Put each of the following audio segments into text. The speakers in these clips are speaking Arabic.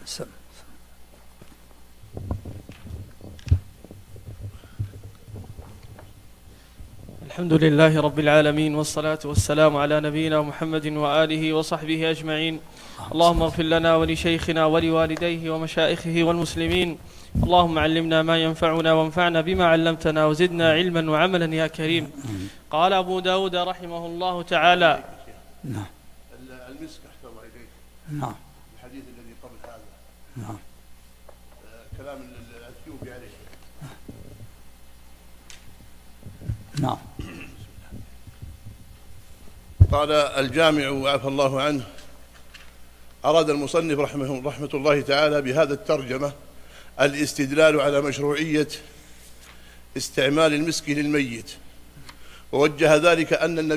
الحمد لله رب العالمين، والصلاة والسلام على نبينا محمد وآله وصحبه أجمعين. اللهم اغفر لنا ولشيخنا ولوالديه ومشائخه والمسلمين. اللهم علمنا ما ينفعنا وانفعنا بما علمتنا وزدنا علما وعملا يا كريم. قال أبو داود رحمه الله تعالى: نعم. المسك أحسن الله إليك. نعم. الحديث الذي قبل هذا. نعم. كلام الأثيوبي عليه. نعم. قال الجامع وعفى الله عنه: أراد المصنف رحمة الله تعالى بهذا الترجمة الاستدلال على مشروعية استعمال المسك للميت، ووجه ذلك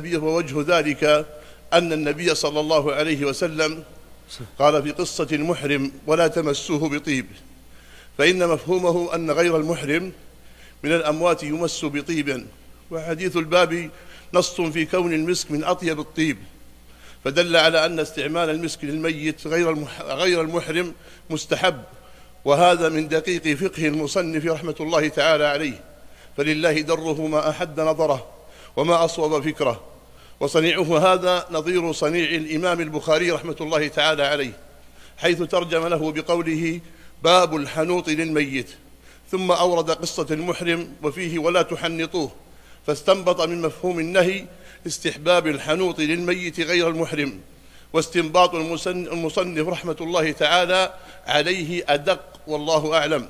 أن النبي صلى الله عليه وسلم قال في قصة المحرم: ولا تمسوه بطيب، فإن مفهومه أن غير المحرم من الأموات يمس بطيب، وحديث الباب نص في كون المسك من أطيب الطيب، فدل على أن استعمال المسك للميت غير المحرم مستحب، وهذا من دقيق فقه المصنف رحمة الله تعالى عليه، فلله دره ما أحد نظره وما أصوب فكره، وصنيعه هذا نظير صنيع الإمام البخاري رحمة الله تعالى عليه، حيث ترجم له بقوله: باب الحنوط للميت، ثم أورد قصة المحرم وفيه: ولا تحنطوه، فاستنبط من مفهوم النهي استحباب الحنوط للميت غير المحرم، واستنباط المصنف رحمة الله تعالى عليه أدق، والله أعلم.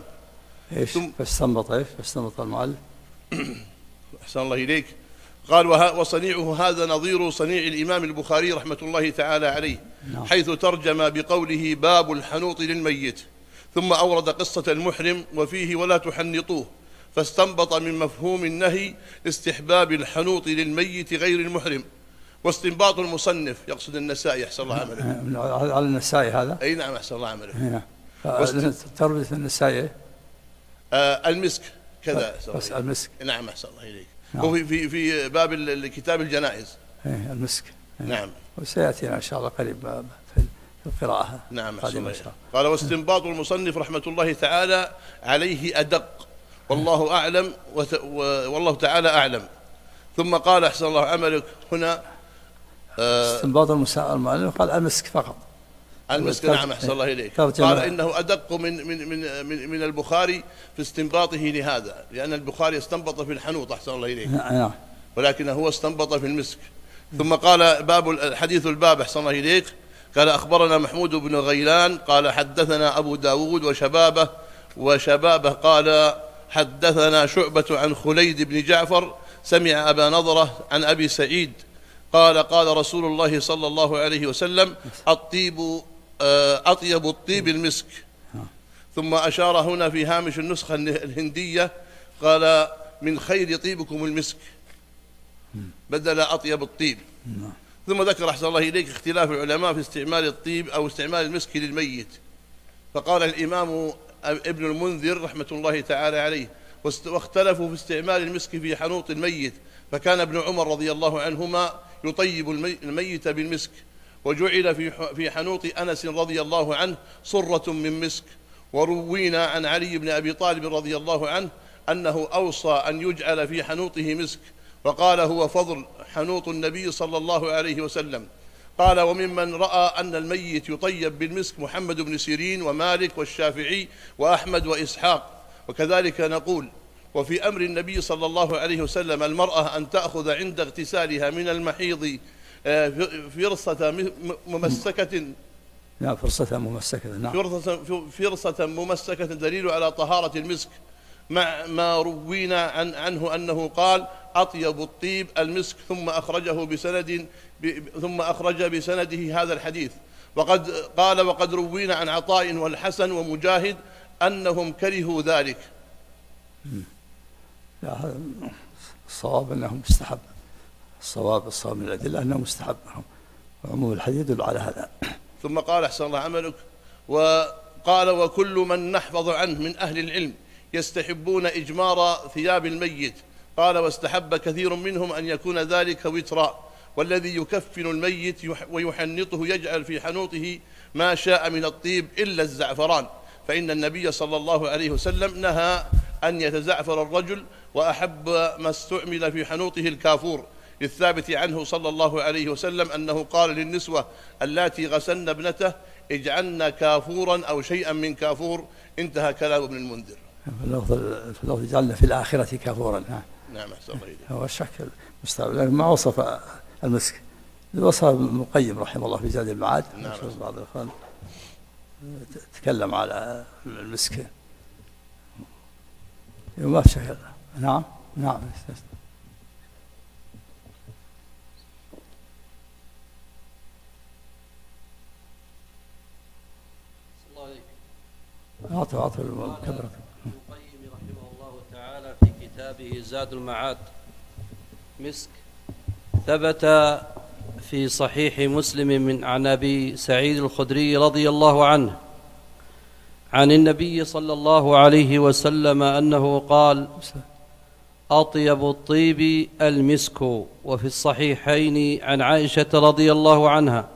فاستنبط المؤلف أحسن الله إليك. قال: وصنيعه هذا نظير صنيع الإمام البخاري رحمة الله تعالى عليه، حيث ترجم بقوله: باب الحنوط للميت، ثم أورد قصة المحرم وفيه: ولا تحنطوه، فاستنبط من مفهوم النهي استحباب الحنوط للميت غير المحرم. واستنباط المصنف يقصد النسائي أحسن الله عمله. على النسائي هذا؟ أي نعم أحسن الله عمله. تربط النسائي المسك كذا. بس المسك. نعم أحسن الله إليك. هو في باب كتاب الجنائز. المسك. نعم. وسيأتينا إن شاء الله قريب في القراءة. نعم أحسن الله. قال: واستنباط المصنف رحمة الله تعالى عليه أدق، والله أعلم والله تعالى أعلم. ثم قال أحسن الله عملك هنا استنباط المؤلف قال المسك فقط. المسك. نعم أحسن الله إليك. قال إنه أدق من البخاري في استنباطه لهذا، لأن البخاري استنبط في الحنوط أحسن الله إليك، ولكنه هو استنبط في المسك. ثم قال: حديث الباب أحسن الله إليك. قال: أخبرنا محمود بن غيلان قال: حدثنا أبو داود وشبابه قال: حدثنا شعبة عن خليد بن جعفر سمع أبا نضرة عن أبي سعيد قال: قال رسول الله صلى الله عليه وسلم: أطيب الطيب المسك. ثم أشار هنا في هامش النسخة الهندية قال: من خير طيبكم المسك، بدل أطيب الطيب. ثم ذكر أحسن الله إليك اختلاف العلماء في استعمال الطيب أو استعمال المسك للميت، فقال الإمام ابن المنذر رحمة الله تعالى عليه: واختلفوا في استعمال المسك في حنوط الميت، فكان ابن عمر رضي الله عنهما يطيب الميت بالمسك، وجعل في حنوط أنس رضي الله عنه صرة من مسك. وروينا عن علي بن أبي طالب رضي الله عنه أنه أوصى أن يجعل في حنوطه مسك، وقال: هو فضل حنوط النبي صلى الله عليه وسلم. قال: وممن رأى أن الميت يطيب بالمسك محمد بن سيرين ومالك والشافعي وأحمد وإسحاق. وكذلك نقول: وفي أمر النبي صلى الله عليه وسلم المرأة أن تأخذ عند اغتسالها من المحيض فرصة ممسكة. نعم، فرصة ممسكة. نعم، فرصة ممسكة دليل على طهارة المسك، مع ما روينا عنه أنه قال: أطيب الطيب المسك، ثم أخرج بسنده هذا الحديث. وقد روينا عن عطاء والحسن ومجاهد أنهم كرهوا ذلك. الصواب أنه مستحب. الصواب من الأدلة أنه مستحب، وعموم الحديث يدل على هذا. ثم قال: أحسن الله عملك. وقال: وكل من نحفظ عنه من أهل العلم يستحبون إجمار ثياب الميت. قال: واستحب كثير منهم أن يكون ذلك وترا، والذي يكفن الميت ويحنطه يجعل في حنوطه ما شاء من الطيب إلا الزعفران، فإن النبي صلى الله عليه وسلم نهى أن يتزعفر الرجل، وأحب ما استعمل في حنوطه الكافور، للثابت عنه صلى الله عليه وسلم أنه قال للنسوة اللاتي غسلن ابنته اجعلن كافورا أو شيئا من كافور. انتهى كلام ابن المنذر. في اللفظ اجعلن في الآخرة كافورا. نعم أحسن الله إليك. هو الشك مستعمل، لكن ما وصف المسك، وصف ابن القيم رحمه الله في زاد المعاد. نعم. بعض الإخوان تكلم على المسك وما في شك. نعم نعم. أعطوا الكبرة. ابن القيم رحمه الله تعالى في كتابه زاد المعاد مسك، ثبت في صحيح مسلم عن أبي سعيد الخدري رضي الله عنه عن النبي صلى الله عليه وسلم أنه قال: أطيب الطيب المسك. وفي الصحيحين عن عائشة رضي الله عنها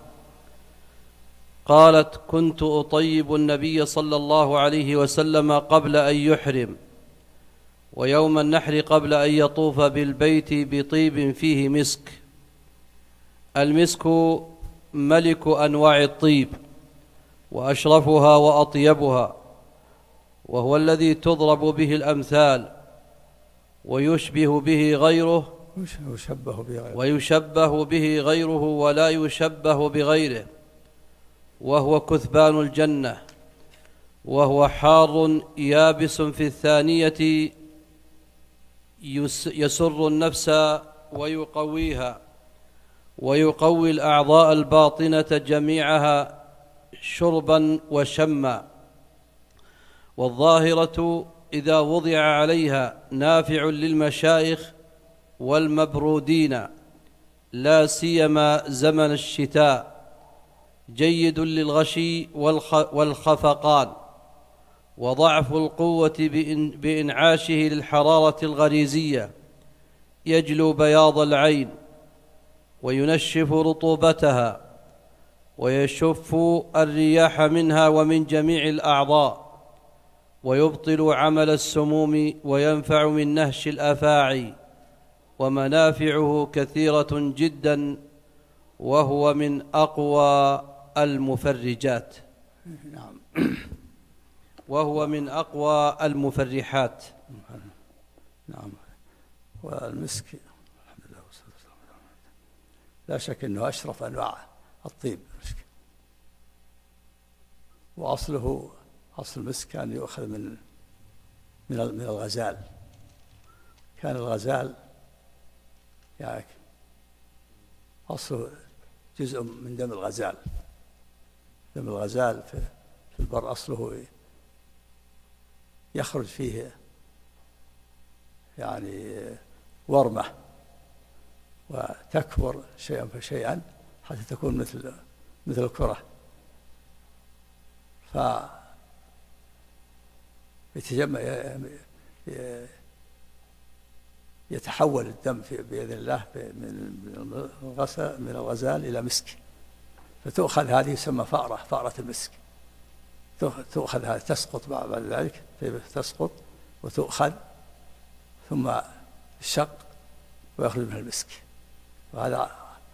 قالت: كنت أطيب النبي صلى الله عليه وسلم قبل أن يحرم، ويوم النحر قبل أن يطوف بالبيت بطيب فيه مسك. المسك ملك أنواع الطيب وأشرفها وأطيبها، وهو الذي تضرب به الأمثال ويشبه به غيره ولا يشبه بغيره، وهو كثبان الجنة، وهو حار يابس في الثانية يسر النفس ويقويها، ويقوي الأعضاء الباطنة جميعها شربا وشما. والظاهرة إذا وضع عليها نافع للمشايخ والمبرودين، لا سيما زمن الشتاء، جيد للغشي والخفقان، وضعف القوة بإنعاشه للحرارة الغريزية، يجلو بياض العين وينشف رطوبتها ويشف الرياح منها ومن جميع الأعضاء، ويبطل عمل السموم وينفع من نهش الأفاعي، ومنافعه كثيرة جدا، وهو من أقوى المفرجات. نعم. وهو من أقوى المفرحات. نعم. والمسك الحمد لله والصلاة والسلام لا شك أنه أشرف أنواع الطيب المسك، وأصله أصل المسك كان يؤخذ من الغزال. كان الغزال يعني أصله جزء من دم الغزال. دم الغزال في البر أصله يخرج فيه يعني ورمة، وتكبر شيئا فشيئا حتى تكون مثل الكرة، يتحول الدم بإذن الله من الغزال إلى مسك، فتؤخذ هذه يسمى فأرة المسك. تؤخذ هذه تسقط بعد ذلك، تسقط وتؤخذ ثم الشق ويخرج منها المسك، وهذا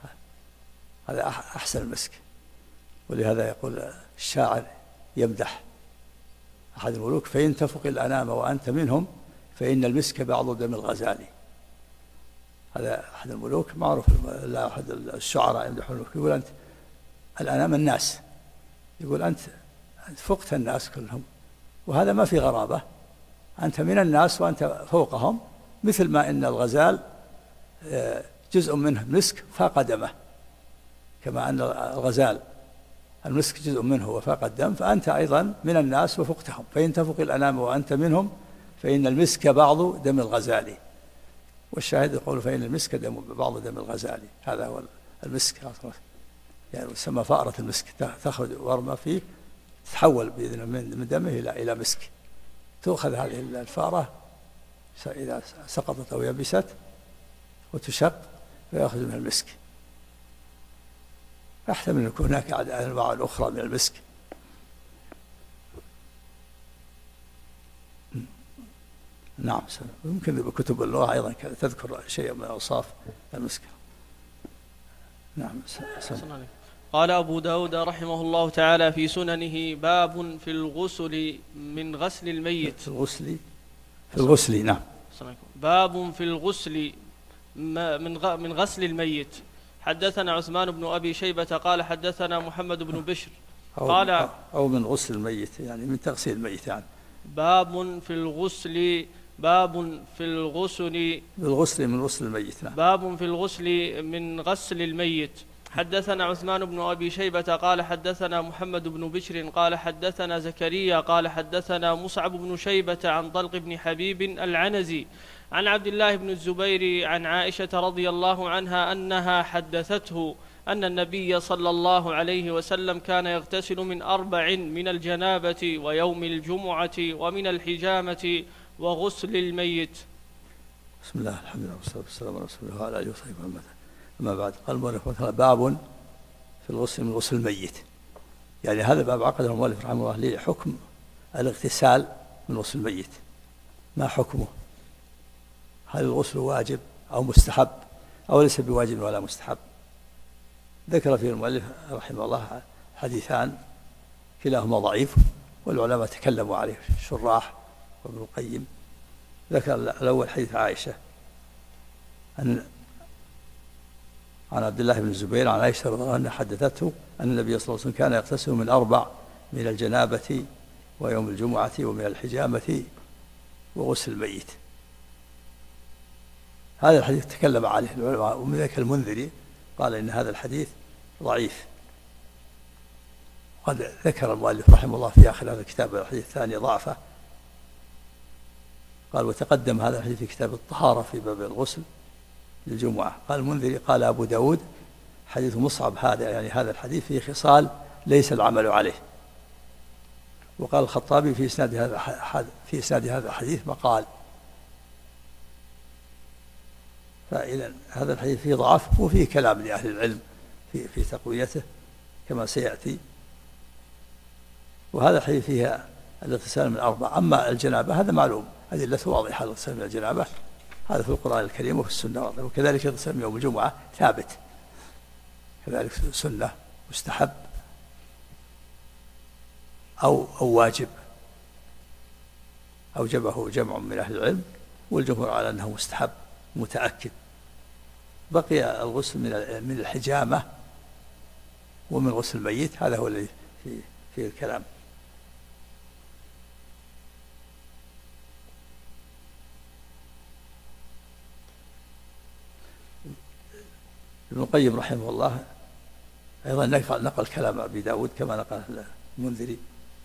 أحسن المسك. ولهذا يقول الشاعر يمدح أحد الملوك: فإن تفق الأنام وأنت منهم فإن المسك بعض دم الغزال. هذا أحد الملوك معروف، لا أحد الشعراء يمدحون، يقول أنت الأنام الناس، يقول أنت فقت الناس كلهم، وهذا ما في غرابة، أنت من الناس وأنت فوقهم، مثل ما إن الغزال جزء منه مسك فاق دمه، كما أن الغزال المسك جزء منه وفاق الدم، فأنت أيضا من الناس وفقتهم. فإن تفق الأنام وأنت منهم فإن المسك بعض دم الغزال. والشاهد يقول: فإن المسك بعض دم الغزال. هذا هو المسك، يعني يسمى فأرة المسك، تخرج ورمة فيه تتحول بإذن من دمه إلى مسك. تؤخذ هذه الفأرة إذا سقطت أو يبست وتشق ويأخذ منها المسك. يحتمل أن يكون هناك أنواع أخرى من المسك. نعم، يمكن كتب اللغة أيضا تذكر شيء من أوصاف المسك. نعم. قال أبو داود رحمه الله تعالى في سننه: باب في الغسل من غسل الميت. في الغسل نعم. باب في الغسل من غسل الميت. حدثنا عثمان بن أبي شيبة قال حدثنا محمد بن بشر قال أو من غسل الميت، يعني من تغسيل الميت يعني. باب في الغسل من غسل الميت. نعم. باب في الغسل من غسل الميت. حدثنا عثمان بن أبي شيبة قال حدثنا محمد بن بشر قال حدثنا زكريا قال حدثنا مصعب بن شيبة عن طلق بن حبيب العنزي عن عبد الله بن الزبير عن عائشة رضي الله عنها أنها حدثته أن النبي صلى الله عليه وسلم كان يغتسل من 4 من الجنابة ويوم الجمعة ومن الحجامة وغسل الميت. بسم الله، الحمد لله والصلاة والسلام على رسول الله وعلى آله وصحبه وسلم. أما بعد، قال المؤلف باب في الغسل من غسل الميت، يعني هذا باب عقده المؤلف رحمه الله لحكم الاغتسال من غسل الميت. ما حكمه؟ هل الغسل واجب أو مستحب أو ليس بواجب ولا مستحب؟ ذكر فيه المؤلف رحمه الله حديثان كلاهما ضعيف، والعلماء تكلموا عليه الشراح وابن القيم. ذكر الأول حديث عائشة عن عبد الله بن الزبير عن عائشة رضي الله عنها حدثته أن النبي صلى الله عليه وسلم كان يغتسل من 4 من الجنابة ويوم الجمعة ومن الحجامة وغسل الميت. هذا الحديث تكلم عليه العلماء، ومن ذلك المنذري قال إن هذا الحديث ضعيف. قد ذكر المؤلف رحمه الله في آخر هذا الكتاب الحديث الثاني ضعفه، قال وتقدم هذا الحديث في كتاب الطهارة في باب الغسل للجمعة. قال المنذري قال أبو داود حديث مصعب هذا، يعني هذا الحديث فيه خصال ليس العمل عليه. وقال الخطابي في إسناد هذا الحديث مقال. فإذا هذا الحديث فيه ضعف وفيه كلام لأهل العلم في تقويته كما سيأتي. وهذا الحديث فيها الاغتسال من 4. أما الجنابة هذا معلوم، أدلة واضحة الاغتسال من الجنابة، هذا في القرآن الكريم وفي السنة، وكذلك الاغتسال من يوم الجمعة ثابت، كذلك سنة مستحب أو واجب، أوجبه جمع من أهل العلم والجمهور على أنه مستحب متأكد. بقي الغسل من الحجامة ومن غسل الميت، هذا هو الذي في الكلام. ابن القيم رحمه الله أيضا نقل كلام أبي داود كما نقل المنذري.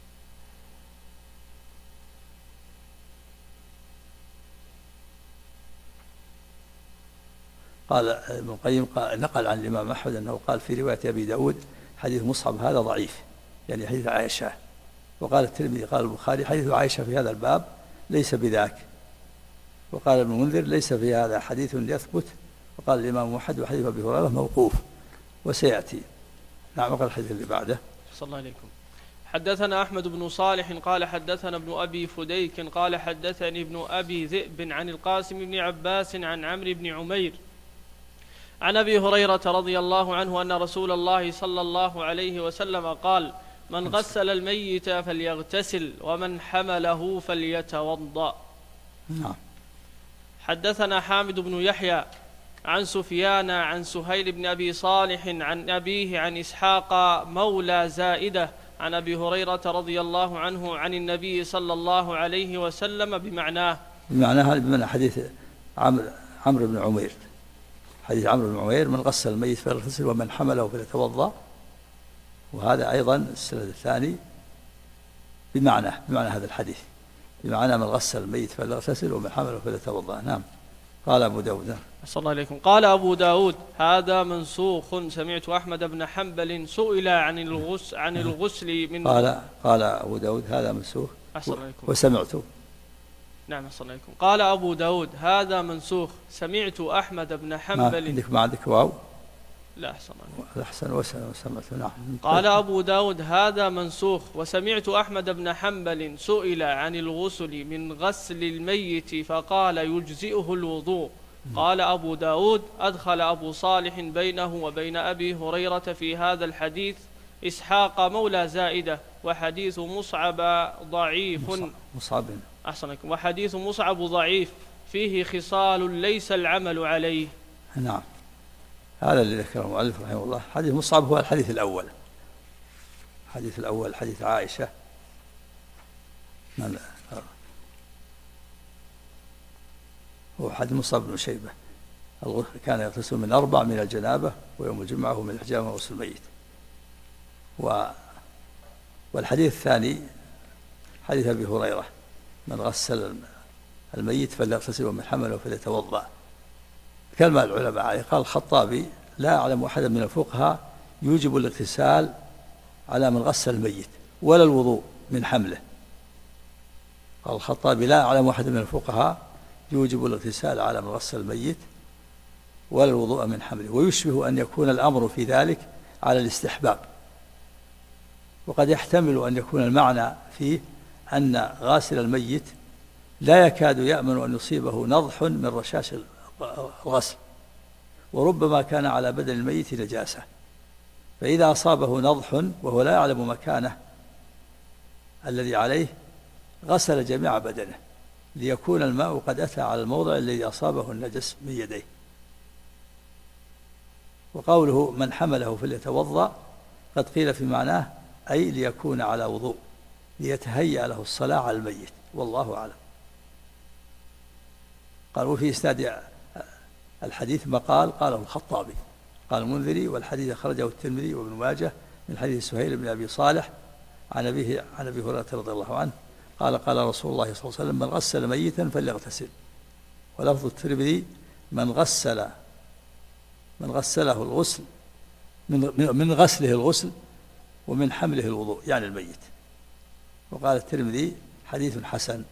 قال ابن القيم نقل عن الإمام أحمد أنه قال في رواية أبي داود حديث مصعب هذا ضعيف، يعني حديث عائشة. وقال الترمذي قال البخاري حديث عائشة في هذا الباب ليس بذاك. وقال ابن المنذر ليس في هذا حديث يثبت. وقال الإمام أحمد وحديث أبي هريرة موقوف وسيأتي. نعم. وقال الحديث اللي بعده. صلى الله عليكم. حدثنا أحمد بن صالح قال حدثنا ابن أبي فديك قال حدثني ابن أبي ذئب عن القاسم بن عباس عن عمرو بن عمير عن أبي هريرة رضي الله عنه أن رسول الله صلى الله عليه وسلم قال: من غسل الميت فليغتسل ومن حمله فليتوضأ. حدثنا حامد بن يحيى عن سفيان عن سهيل بن أبي صالح عن أبيه عن إسحاق مولى زائدة عن أبي هريرة رضي الله عنه عن النبي صلى الله عليه وسلم بمعناه بمعنى حديث عمرو بن عمير. حديث عمرو بن عمير: من غسل الميت فليغتسل ومن حمله فليتوضأ. وهذا أيضا السند الثاني بمعنى هذا الحديث، بمعنى من غسل الميت فليغتسل ومن حمله فليتوضأ. نعم. قال أبو داود. صلى الله عليكم. قال أبو داود: هذا منسوخ. سمعت أحمد بن حنبل سئل عن الغسل من قال أبو داود: هذا منسوخ. وسمعت. نعم. صلى الله عليكم. قال أبو داود: هذا منسوخ. سمعت أحمد بن حنبل. ما عندك واو؟ لا أحسن الأحسن وسمعت. نعم. قال أبو داود هذا منسوخ. وسمعت أحمد بن حنبل سئل عن الغسل من غسل الميت فقال يجزئه الوضوء. قال أبو داود أدخل أبو صالح بينه وبين أبي هريرة في هذا الحديث إسحاق مولى زائدة، وحديث مصعب ضعيف. مصعب أحسنكم. وحديث مصعب ضعيف فيه خصال ليس العمل عليه. نعم، هذا اللي ذكره المؤلف رحمه الله. حديث مصعب هو الحديث الأول، الحديث الأول حديث عائشة. هو حديث مصعب بن شيبة كان يغتسل من 4 من الجنابة، ويوم الجمعة من الحجامة وغسل الميت. والحديث الثاني حديث أبي هريرة من غسل الميت فليغتسل ومن حمله فليتوضأ. كلمة العلماء عليه. قال الخطابي لا أعلم أحدا من الفقهاء يوجب الاغتسال على من غسل الميت ولا الوضوء من حمله. قال الخطابي لا أعلم أحدا من الفقهاء يوجب الاغتسال على من غسل الميت ولا الوضوء من حمله، ويشبه أن يكون الأمر في ذلك على الاستحباب، وقد يحتمل أن يكون المعنى فيه أن غاسل الميت لا يكاد يأمن أن يصيبه نضح من رشاش الغسل، وربما كان على بدن الميت نجاسة، فإذا أصابه نضح وهو لا يعلم مكانه الذي عليه غسل جميع بدنه ليكون الماء قد أتى على الموضع الذي أصابه النجس من يديه. وقوله من حمله فليتوضأ قد قيل في معناه أي ليكون على وضوء ليتهيأ له الصلاة على الميت، والله أعلم. قال وفي إسناد الحديث مقال قاله الخطابي قال المنذري، والحديث أخرجه الترمذي وابن ماجه من حديث سهيل بن أبي صالح عن أبي هريرة رضي الله عنه قال قال رسول الله صلى الله عليه وسلم من غسل ميتا فليغتسل. ولفظ الترمذي من غسله الغسل من غسله الغسل ومن حمله الوضوء، يعني الميت. وقال الترمذي حديث حسن.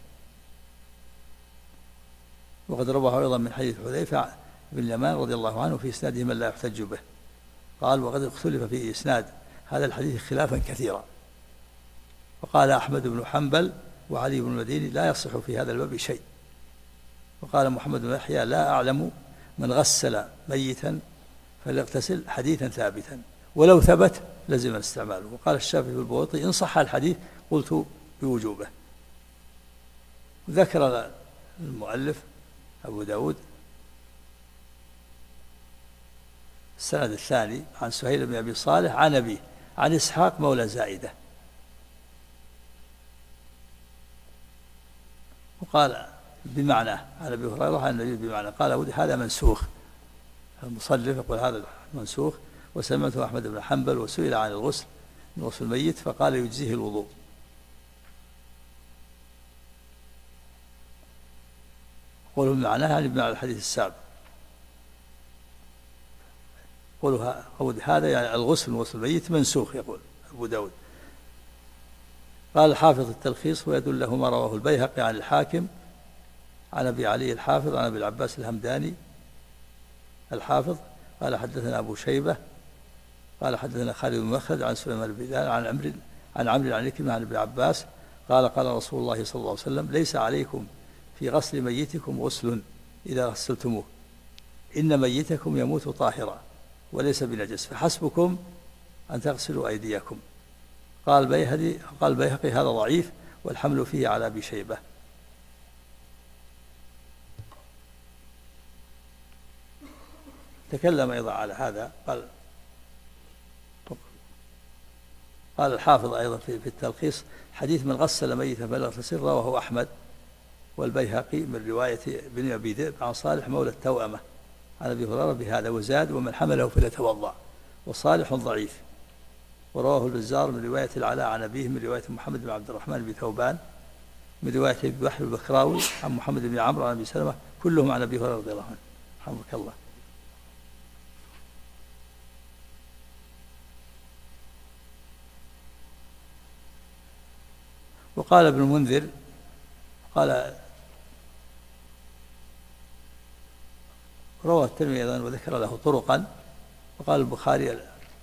وقد رواه أيضا من حديث حذيفة بن اليمان رضي الله عنه في إسناده من لا يحتج به. قال وقد اختلف في إسناد هذا الحديث خلافا كثيرا، وقال أحمد بن حنبل وعلي بن المديني لا يصح في هذا الباب شيء. وقال محمد بن يحيى لا أعلم من غسل ميتا فليغتسل حديثا ثابتا، ولو ثبت لزم استعماله. وقال الشافعي في البويطي إن صح الحديث قلت بوجوبه. ذكر المؤلف أبو داود السند الثاني عن سهيل بن أبي صالح عن أبيه عن إسحاق مولى زائدة، وقال بمعنى عن أبي هريرة عن النبي بمعنى. قال هذا منسوخ. المصنف يقول هذا منسوخ. وسمعته أحمد بن حنبل وسئل عن الغسل من غسل الميت فقال يجزيه الوضوء. قولوا بمعناه يعني بمعنى الحديث السابق. قولوا هذا يعني الغسل من غسل الميت منسوخ، يقول أبو داود. قال الحافظ التلخيص ويدل له ما رواه البيهقي عن الحاكم عن أبي علي الحافظ عن أبي العباس الهمداني الحافظ قال حدثنا أبو شيبة قال حدثنا خالد بن مخلد عن سليمان بن بلال عن عمرو عن عكرمة عن ابن عباس قال قال رسول الله صلى الله عليه وسلم ليس عليكم في غسل ميتكم غسل إذا غسلتموه، إن ميتكم يموت طاهرا وليس بنجس، فحسبكم أن تغسلوا أيديكم. قال البيهقي هذا ضعيف والحمل فيه على أبي شيبة. تكلم أيضا على هذا. قال الحافظ أيضا في التلخيص حديث من غسل ميتا فليغتسل رواه أحمد والبيهقي من رواية بن أبي ذئب عن صالح مولى التوأمة عن أبي هريرة بهذا وزاد ومن حمله فليتوضأ، وصالح ضعيف. ورواه البزار من رواية العلاء عن أبيه من رواية محمد بن عبد الرحمن بن ثوبان من رواية ابن وحي البكراوي عن محمد بن عمرو عن أبي سلمة كلهم عن أبي هريرة رضي الله عنه. رحمك الله. وقال ابن المنذر قال روى الترمذي أيضا وذكر له طرقا وقال البخاري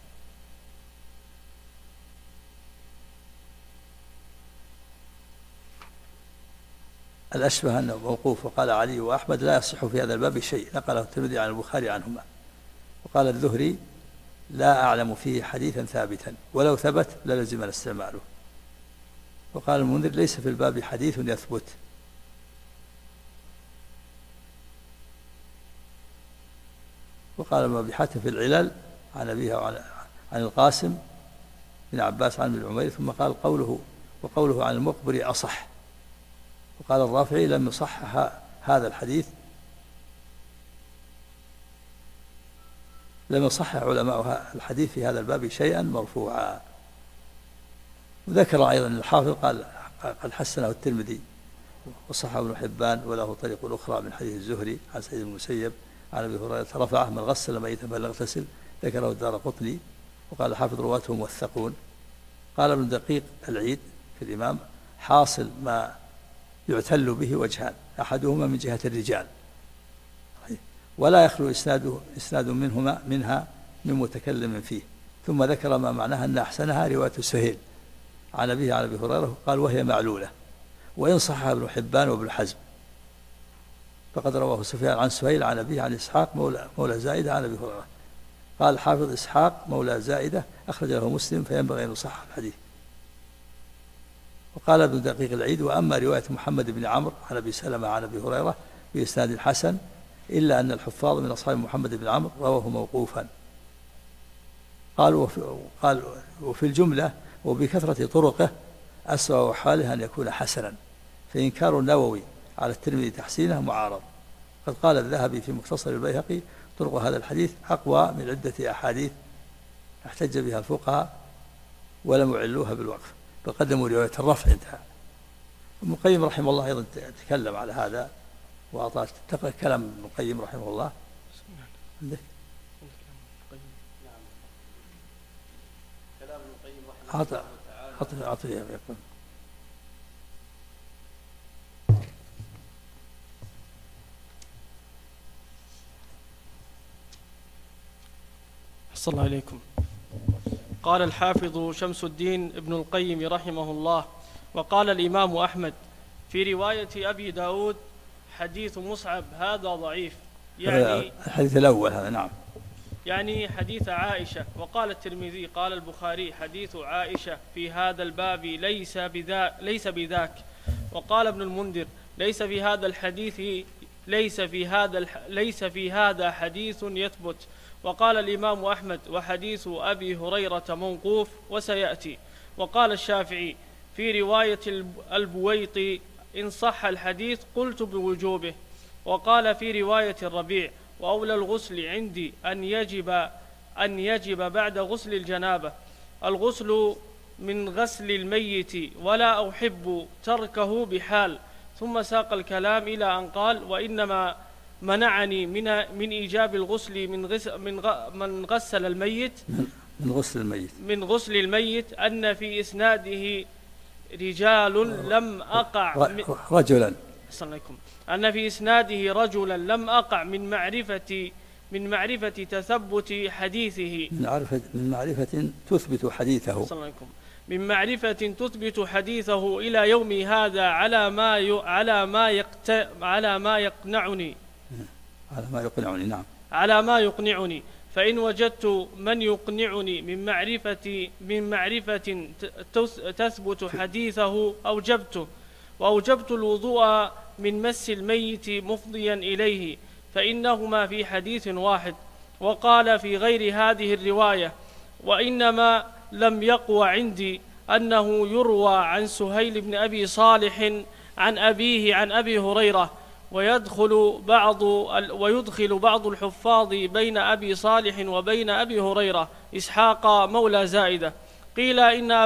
الأشبه أنه موقوف. وقال علي وأحمد لا يصح في هذا الباب شيء، نقله الترمذي عن البخاري عنهما. وقال الذهري لا أعلم فيه حديثا ثابتا، ولو ثبت للزمنا استعماله. وقال المنذر ليس في الباب حديث يثبت. وقال ابن أبي حاتم في العلل عن أبيه عن القاسم بن عباس عن ابن عمير، ثم قال وقوله عن المقبري أصح. وقال الرافعي لم يصحح هذا الحديث، لم يصحح علماء الحديث في هذا الباب شيئا مرفوعا. وذكر أيضا الحافظ قد حسنه الترمذي وصححه ابن حبان، وله طريق أخرى من حديث الزهري عن سعيد بن المسيب عن أبي هريرة رفعه من غسل ميتا فليغتسل، ذكره الدارقطني. وقال الحافظ رواته موثقون. قال ابن دقيق العيد في الإمام حاصل ما يعتل به وجهان، أحدهما من جهة الرجال ولا يخلو إسناد منها من متكلم فيه. ثم ذكر ما معناها أن أحسنها رواية سهيل عن أبيه عن أبي هريرة، قال وهي معلولة، وإن صحها ابن حبان وابن حزم فقد رواه سفيان عن سهيل عن أبيه عن إسحاق مولى زائدة عن أبي هريرة. قال الحافظ إسحاق مولى زائدة أخرج له مسلم، فينبغي أن يصحح الحديث. وقال ابن دقيق العيد وأما رواية محمد بن عمرو عن أبي سلمة عن أبي هريرة بإسناد حسن، إلا أن الحفاظ من أصحاب محمد بن عمرو رواه موقوفا. قال وفي الجملة وبكثرة طرقه أسوأ حاله أن يكون حسنا، فإنكار النووي على الترمذي تحسينه معارض. قد قال الذهبي في مختصر البيهقي طرق هذا الحديث أقوى من عدة أحاديث احتج بها الفقهاء ولم يعلوها بالوقف، بل قدموا رواية الرفع انتهى. ابن القيم رحمه الله أيضا تكلم على هذا وأعطى. تقرأ كلام ابن القيم رحمه الله عندك؟ كلام ابن القيم رحمه الله تعالى. أعطي يقول. أحسن الله إليكم. قال الحافظ شمس الدين ابن القيم رحمه الله: وقال الإمام أحمد في رواية أبي داود حديث مصعب هذا ضعيف، يعني الحديث الأول هذا، نعم، يعني حديث عائشة. وقال الترمذي قال البخاري حديث عائشة في هذا الباب ليس بذاك. وقال ابن المنذر ليس في هذا حديث يثبت. وقال الإمام أحمد وحديث أبي هريرة موقوف وسيأتي. وقال الشافعي في رواية البويطي إن صح الحديث قلت بوجوبه. وقال في رواية الربيع وأولى الغسل عندي أن يجب بعد غسل الجنابة الغسل من غسل الميت ولا أحب تركه بحال. ثم ساق الكلام إلى أن قال: وإنما منعني من إيجاب الغسل من غسل الميت من غسل الميت أن في إسناده أن في إسناده رجلا لم أقع من معرفة تثبت حديثه من معرفة تثبت حديثه من معرفة تثبت حديثه إلى يومي هذا على ما يقنعني فإن وجدت من يقنعني من معرفة تثبت حديثه أوجبته. وأوجبت الوضوء من مس الميت مفضيا إليه، فإنهما في حديث واحد. وقال في غير هذه الرواية: وإنما لم يقوى عندي أنه يروى عن سهيل بن أبي صالح عن أبيه عن أبي هريرة، ويدخل بعض الحفاظ بين أبي صالح وبين أبي هريرة إسحاق مولى زائدة. قيل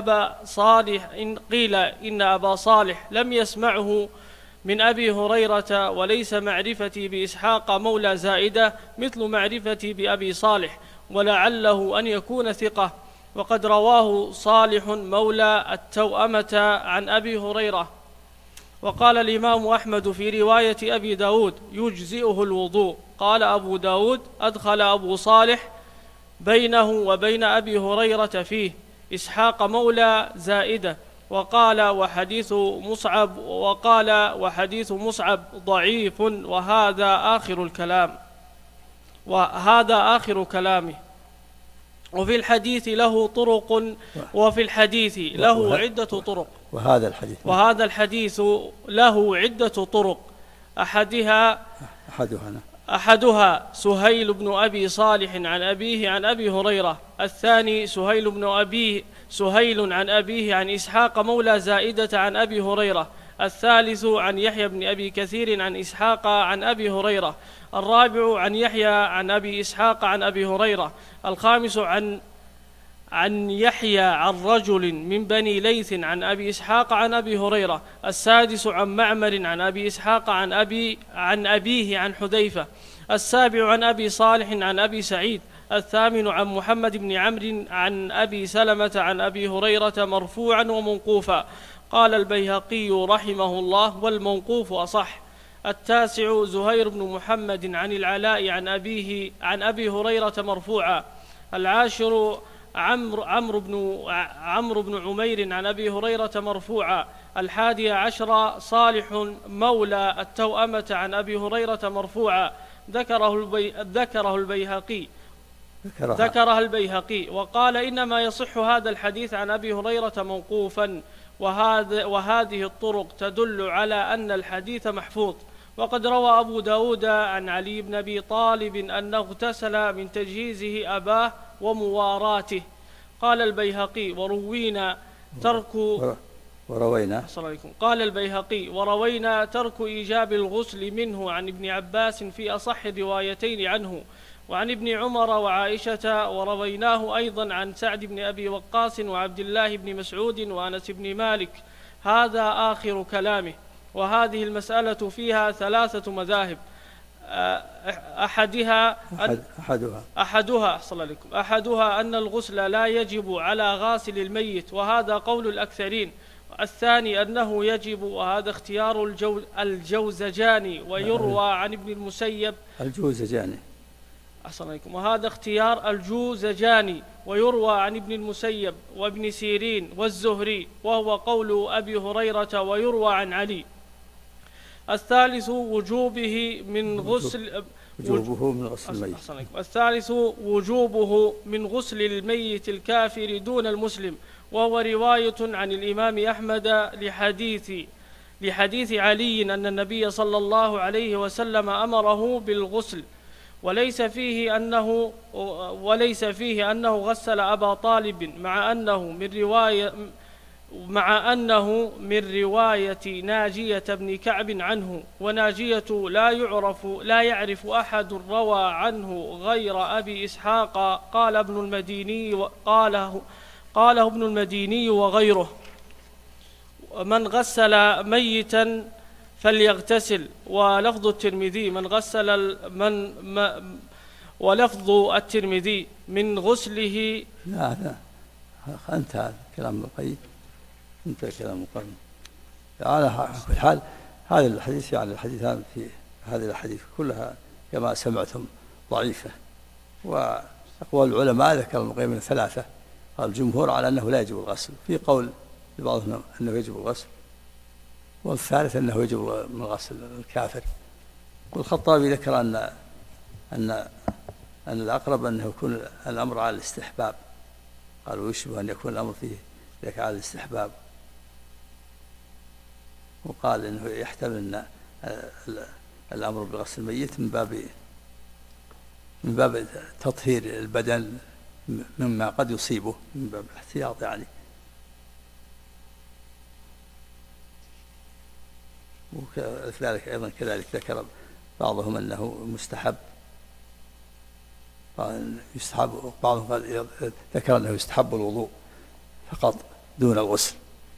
إن أبا صالح لم يسمعه من أبي هريرة، وليس معرفتي بإسحاق مولى زائدة مثل معرفتي بأبي صالح، ولعله أن يكون ثقة، وقد رواه صالح مولى التوأمة عن أبي هريرة. وقال الإمام أحمد في رواية أبي داود يجزئه الوضوء. قال أبو داود أدخل أبو صالح بينه وبين أبي هريرة فيه إسحاق مولى زائدة. وقال وحديث مصعب ضعيف، وهذا آخر كلامه. وفي الحديث له طرق، عدة طرق. وهذا الحديث له عدة طرق. أحدها سهيل بن أبي صالح عن أبيه عن أبي هريرة. الثاني سهيل عن أبيه عن إسحاق مولى زائدة عن أبي هريرة. الثالث عن يحيى بن أبي كثير عن إسحاق عن أبي هريرة. الرابع عن يحيى عن أبي إسحاق عن أبي هريرة. الخامس عن يحيى عن رجل من بني ليث عن أبي إسحاق عن أبي هريرة. السادس عن معمر عن أبي إسحاق عن أبيه عن حذيفة. السابع عن أبي صالح عن أبي سعيد. الثامن عن محمد بن عمرو عن أبي سلمة عن أبي هريرة مرفوعا وموقوفا. قال البيهقي رحمه الله: والموقوف أصح. التاسع زهير بن محمد عن العلاء عن أبي هريرة مرفوعا. العاشر عمرو بن عمير عن أبي هريرة مرفوعا. 11 صالح مولى التوأمة عن أبي هريرة مرفوعا. ذكرها البيهقي وقال: إنما يصح هذا الحديث عن أبي هريرة موقوفا، وهذه الطرق تدل على أن الحديث محفوظ. وقد روى أبو داود عن علي بن أبي طالب أنه اغتسل من تجهيزه أباه ومواراته. قال البيهقي: وروينا ترك إيجاب الغسل منه عن ابن عباس في أصح الروايتين عنه، وعن ابن عمر وعائشة. ورويناه أيضا عن سعد بن أبي وقاص وعبد الله بن مسعود وأنس بن مالك. هذا آخر كلامه. وهذه المسألة فيها 3 مذاهب. أحدها أن الغسل لا يجب على غاسل الميت، وهذا قول الأكثرين. الثاني أنه يجب، وهذا اختيار الجوزجاني، ويروى عن ابن المسيب. وهذا اختيار الجوزجاني، ويروى عن ابن المسيب وابن سيرين والزهري، وهو قول أبي هريرة، ويروى عن علي. الثالث وجوبه من غسل الميت الكافر دون المسلم، وهو رواية عن الإمام أحمد لحديث علي أن النبي صلى الله عليه وسلم أمره بالغسل، وليس فيه أنه غسل أبا طالب، مع أنه من رواية ناجية بن كعب عنه. وناجية لا يعرف أحد روى عنه غير أبي إسحاق. قاله ابن المديني وغيره: من غسل ميتا فليغتسل. ولفظ الترمذي من غسله. لا انتهى كلام القيم، انتهى كلام القرن. على كل حال هذا الحديث، يعني الحديثان في هذه الأحاديث كلها كما سمعتم ضعيفة. وأقوال العلماء ذكر ابن القيم 3. قال الجمهور على أنه لا يجب الغسل، في قول لبعضهم أنه يجب الغسل، والثالث أنه يجب من غسل الكافر. والخطابي ذكر أن الأقرب أنه يكون الأمر على الاستحباب. قالوا يشبه أن يكون الأمر فيه ذلك على الاستحباب. وقال إنه يحتمل أن الأمر بغسل الميت من باب تطهير البدن مما قد يصيبه، من باب الاحتياط يعني. وكذلك أيضا ذكر بعضهم أنه مستحب، بعضهم قال ذكر أنه يستحب الوضوء فقط دون الغسل.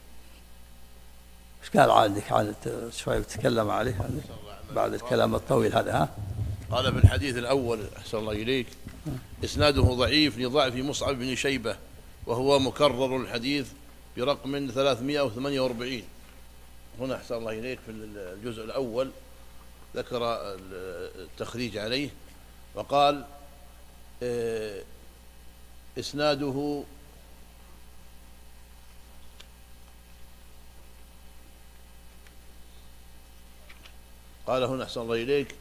ايش قال عندك؟ عاد شوي بتكلم عليه بعد الكلام الطويل هذا. قال في الحديث الأول أحسن الله إليك: إسناده ضعيف لضعف مصعب بن شيبة، وهو مكرر الحديث برقم 348. هنا أحسن الله إليك في الجزء الأول ذكر التخريج عليه، وقال إسناده قال هنا أحسن الله إليك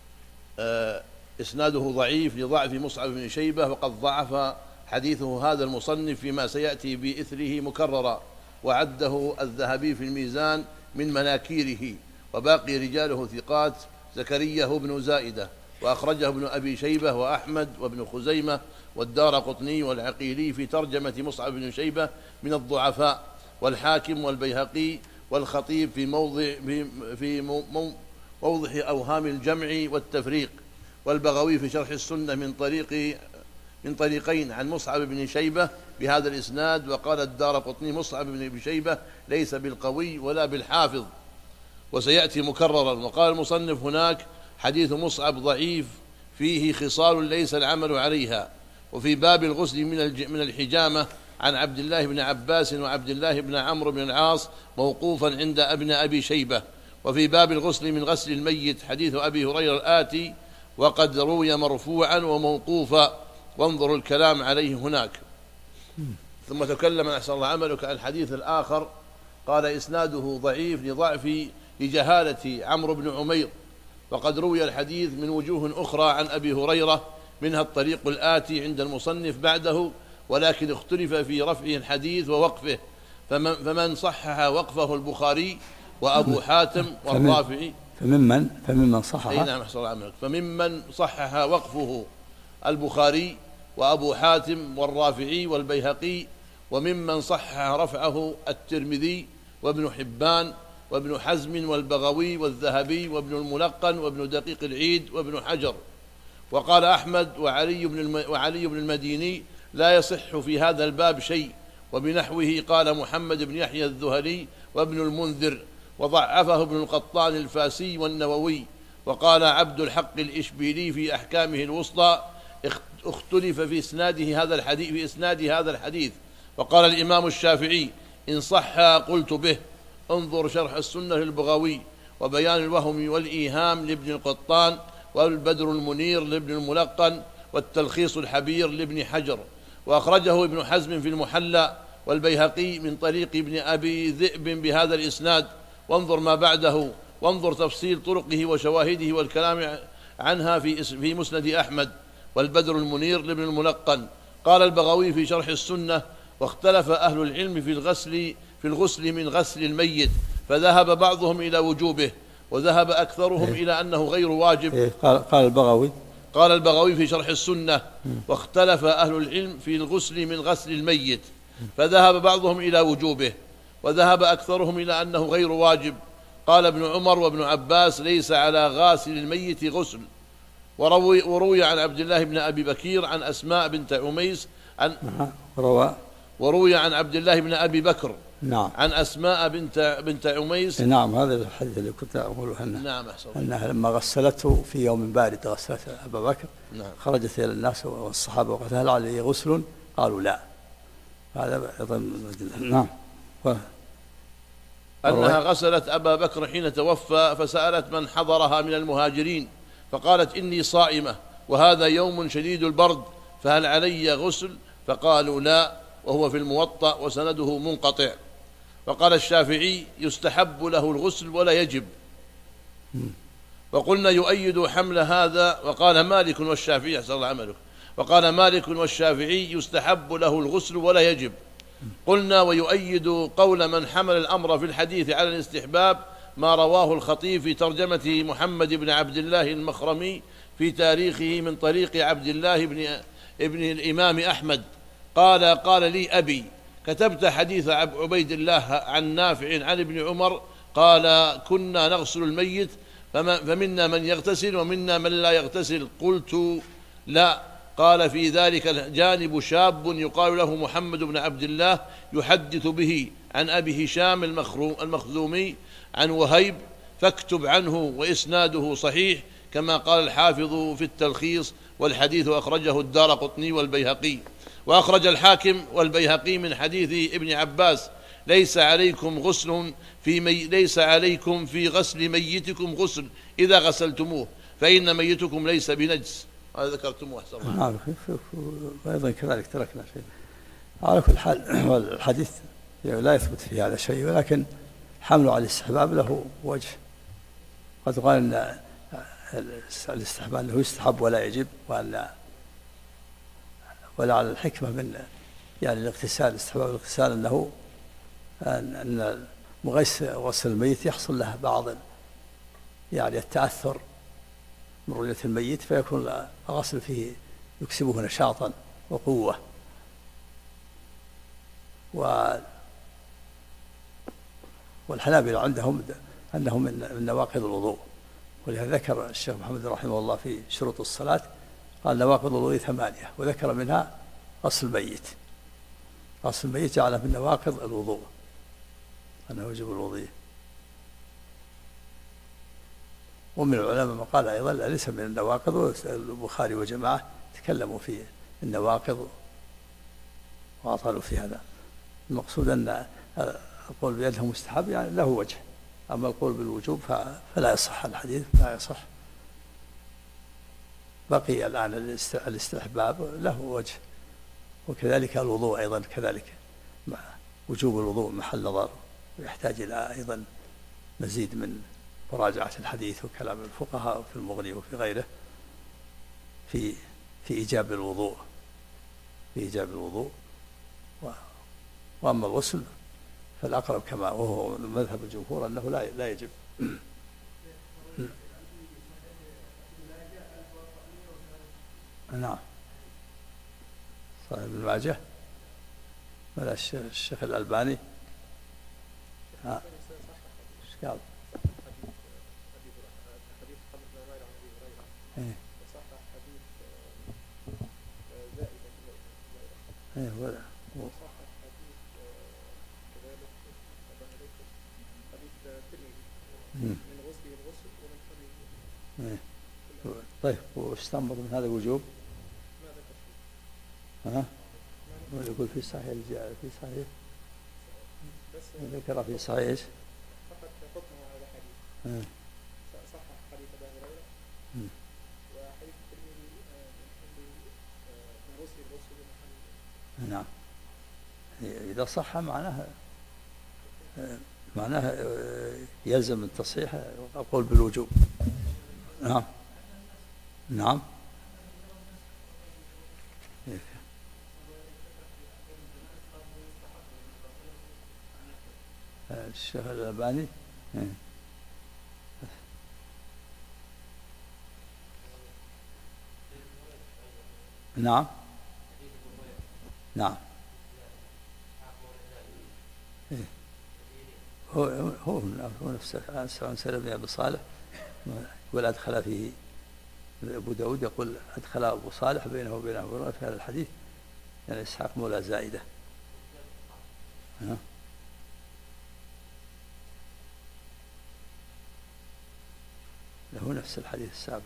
إسناده ضعيف لضعف مصعب بن شيبة، وقد ضعف حديثه هذا المصنف فيما سيأتي بإثره مكررا، وعده الذهبي في الميزان من مناكيره، وباقي رجاله ثقات. زكريا بن زائدة، وأخرجه ابن أبي شيبة وأحمد وابن خزيمة والدارقطني والعقيلي في ترجمة مصعب بن شيبة من الضعفاء، والحاكم والبيهقي والخطيب في موضح أوهام الجمع والتفريق، والبغوي في شرح السنة من طريقين عن مصعب بن شيبة بهذا الإسناد. وقال الدارقطني مصعب بن شيبة ليس بالقوي ولا بالحافظ، وسيأتي مكررا. وقال المصنف هناك حديث مصعب ضعيف فيه خصال ليس العمل عليها. وفي باب الغسل من الحجامة عن عبد الله بن عباس وعبد الله بن عمرو بن العاص موقوفا عند ابن أبي شيبة. وفي باب الغسل من غسل الميت حديث أبي هريرة الآتي، وقد روي مرفوعا وموقوفا، وانظروا الكلام عليه هناك. ثم تكلم أحسن الله عملك عن الحديث الآخر، قال إسناده ضعيف لجهالة عمرو بن عمير، وقد روي الحديث من وجوه أخرى عن أبي هريرة، منها الطريق الآتي عند المصنف بعده، ولكن اختلف في رفعه الحديث ووقفه، فمن صحح وقفه البخاري وأبو حاتم والرافعي. فممن صحح نعم أحسن الله عملك. فممن صحح وقفه البخاري وأبو حاتم والرافعي والبيهقي، وممن صحح رفعه الترمذي وابن حبان وابن حزم والبغوي والذهبي وابن الملقن وابن دقيق العيد وابن حجر. وقال أحمد وعلي بن المديني لا يصح في هذا الباب شيء، وبنحوه قال محمد بن يحيى الذهلي وابن المنذر، وضعفه ابن القطان الفاسي والنووي. وقال عبد الحق الإشبيلي في أحكامه الوسطى اختلف في إسناد هذا الحديث. وقال الإمام الشافعي إن صح قلت به، انظر شرح السنة للبغوي، وبيان الوهم والإيهام لابن القطان، والبدر المنير لابن الملقن، والتلخيص الحبير لابن حجر. وأخرجه ابن حزم في المحلى والبيهقي من طريق ابن أبي ذئب بهذا الإسناد، وانظر ما بعده، وانظر تفصيل طرقه وشواهده والكلام عنها في مسند أحمد. والبدر المنير لابن الملقن. قال البغوي في شرح السنة واختلف أهل العلم في الغسل من غسل الميت، فذهب بعضهم إلى وجوبه، وذهب أكثرهم إلى أنه غير واجب. قال البغوي في شرح السنة واختلف أهل العلم في الغسل من غسل الميت، فذهب بعضهم إلى وجوبه، وذهب أكثرهم إلى أنه غير واجب. قال ابن عمر وابن عباس ليس على غاسل الميت غسل. وروي عن عبد الله بن أبي بكير عن أسماء بنت عميس وروي عن عبد الله بن أبي بكر عن أسماء بنت عميس. نعم، هذا الحديث اللي كنت أقوله نعم أنها لما غسلته في يوم بارد، غسلت أبا بكر، خرجت إلى الناس والصحابة وقالت هل عليه غسل؟ قالوا لا. هذا نعم. أنها غسلت أبا بكر حين توفى، فسألت من حضرها من المهاجرين، فقالت إني صائمة وهذا يوم شديد البرد، فهل علي غسل؟ فقالوا لا، وهو في الموطأ وسنده منقطع. وقال الشافعي يستحب له الغسل ولا يجب. وقلنا يؤيد حمل هذا. وقال مالك والشافعي أحسن الله عملك. وقال مالك والشافعي يستحب له الغسل ولا يجب. قلنا ويؤيد قول من حمل الأمر في الحديث على الاستحباب ما رواه الخطيب في ترجمة محمد بن عبد الله المخرمي في تاريخه من طريق عبد الله ابن الإمام أحمد قال لي أبي كتبت حديث عبيد الله عن نافع عن ابن عمر قال كنا نغسل الميت فمنا من يغتسل ومنا من لا يغتسل. قلت لا. قال في ذلك الجانب شاب يقال له محمد بن عبد الله يحدث به عن أبي هشام المخزومي عن وهيب، فاكتب عنه وإسناده صحيح كما قال الحافظ في التلخيص، والحديث أخرجه الدارقطني والبيهقي. وأخرج الحاكم والبيهقي من حديث ابن عباس ليس عليكم في غسل ميتكم غسل إذا غسلتموه، فإن ميتكم ليس بنجس. هذا ذكرتموه أحسن الله. نعم وأيضا كذلك تركنا شيء. على كل حال الحديث لا يثبت في هذا شيء، ولكن حمله على الاستحباب له وجه. قد قال أن الاستحباب أنه يستحب ولا يجب، ولا على الحكمة من يعني الاغتسال، استحباب الاغتسال أنه أن غسل الميت يحصل له بعض يعني التأثر من رؤية الميت، فيكون الغسل فيه يكسبه نشاطا وقوة. والحنابلة عندهم أنه من نواقض الوضوء، ولهذا ذكر الشيخ محمد رحمه الله في شروط الصلاة قال نواقض الوضوء 8، وذكر منها غسل الميت. غسل الميت جعله من نواقض الوضوء، أنه يجب الوضوء. ومن العلماء من قال أيضا ليس من النواقض، البخاري وجماعة تكلموا في النواقض وأطالوا في هذا. المقصود أن القول بأنه مستحب يعني له وجه، أما القول بالوجوب فلا يصح الحديث، لا يصح. بقي الآن الاستحباب له وجه، وكذلك الوضوء أيضا كذلك وجوب الوضوء محل نظر، ويحتاج إلى أيضا مزيد من مراجعة الحديث وكلام الفقهاء في المغني وفي غيره في إيجاب الوضوء، وأما الغسل فالأقرب كما وهو مذهب الجمهور أنه لا يجب. نعم صحيح ابن ماجه ولا الشيخ الألباني ايش قال؟ ولا طيب، واستنبط من هذا الوجوب؟ يقول في صحيح في صحيح ذكر في صحيح فقط حكمه على حديث صح حديث أبي هريرة وحديث الترمذي من غسل محل. نعم، إذا صح معناه يلزم التصحيح أقول بالوجوب. نعم الشيخ الألباني نعم هو نفسه عن سلم بن أبي صالح، يقول أدخل فيه أبو داود، يقول أدخل أبو صالح بينه وبين أبو هريرة في هذا الحديث يعني إسحاق مولى زائدة. له نفس الحديث السابق.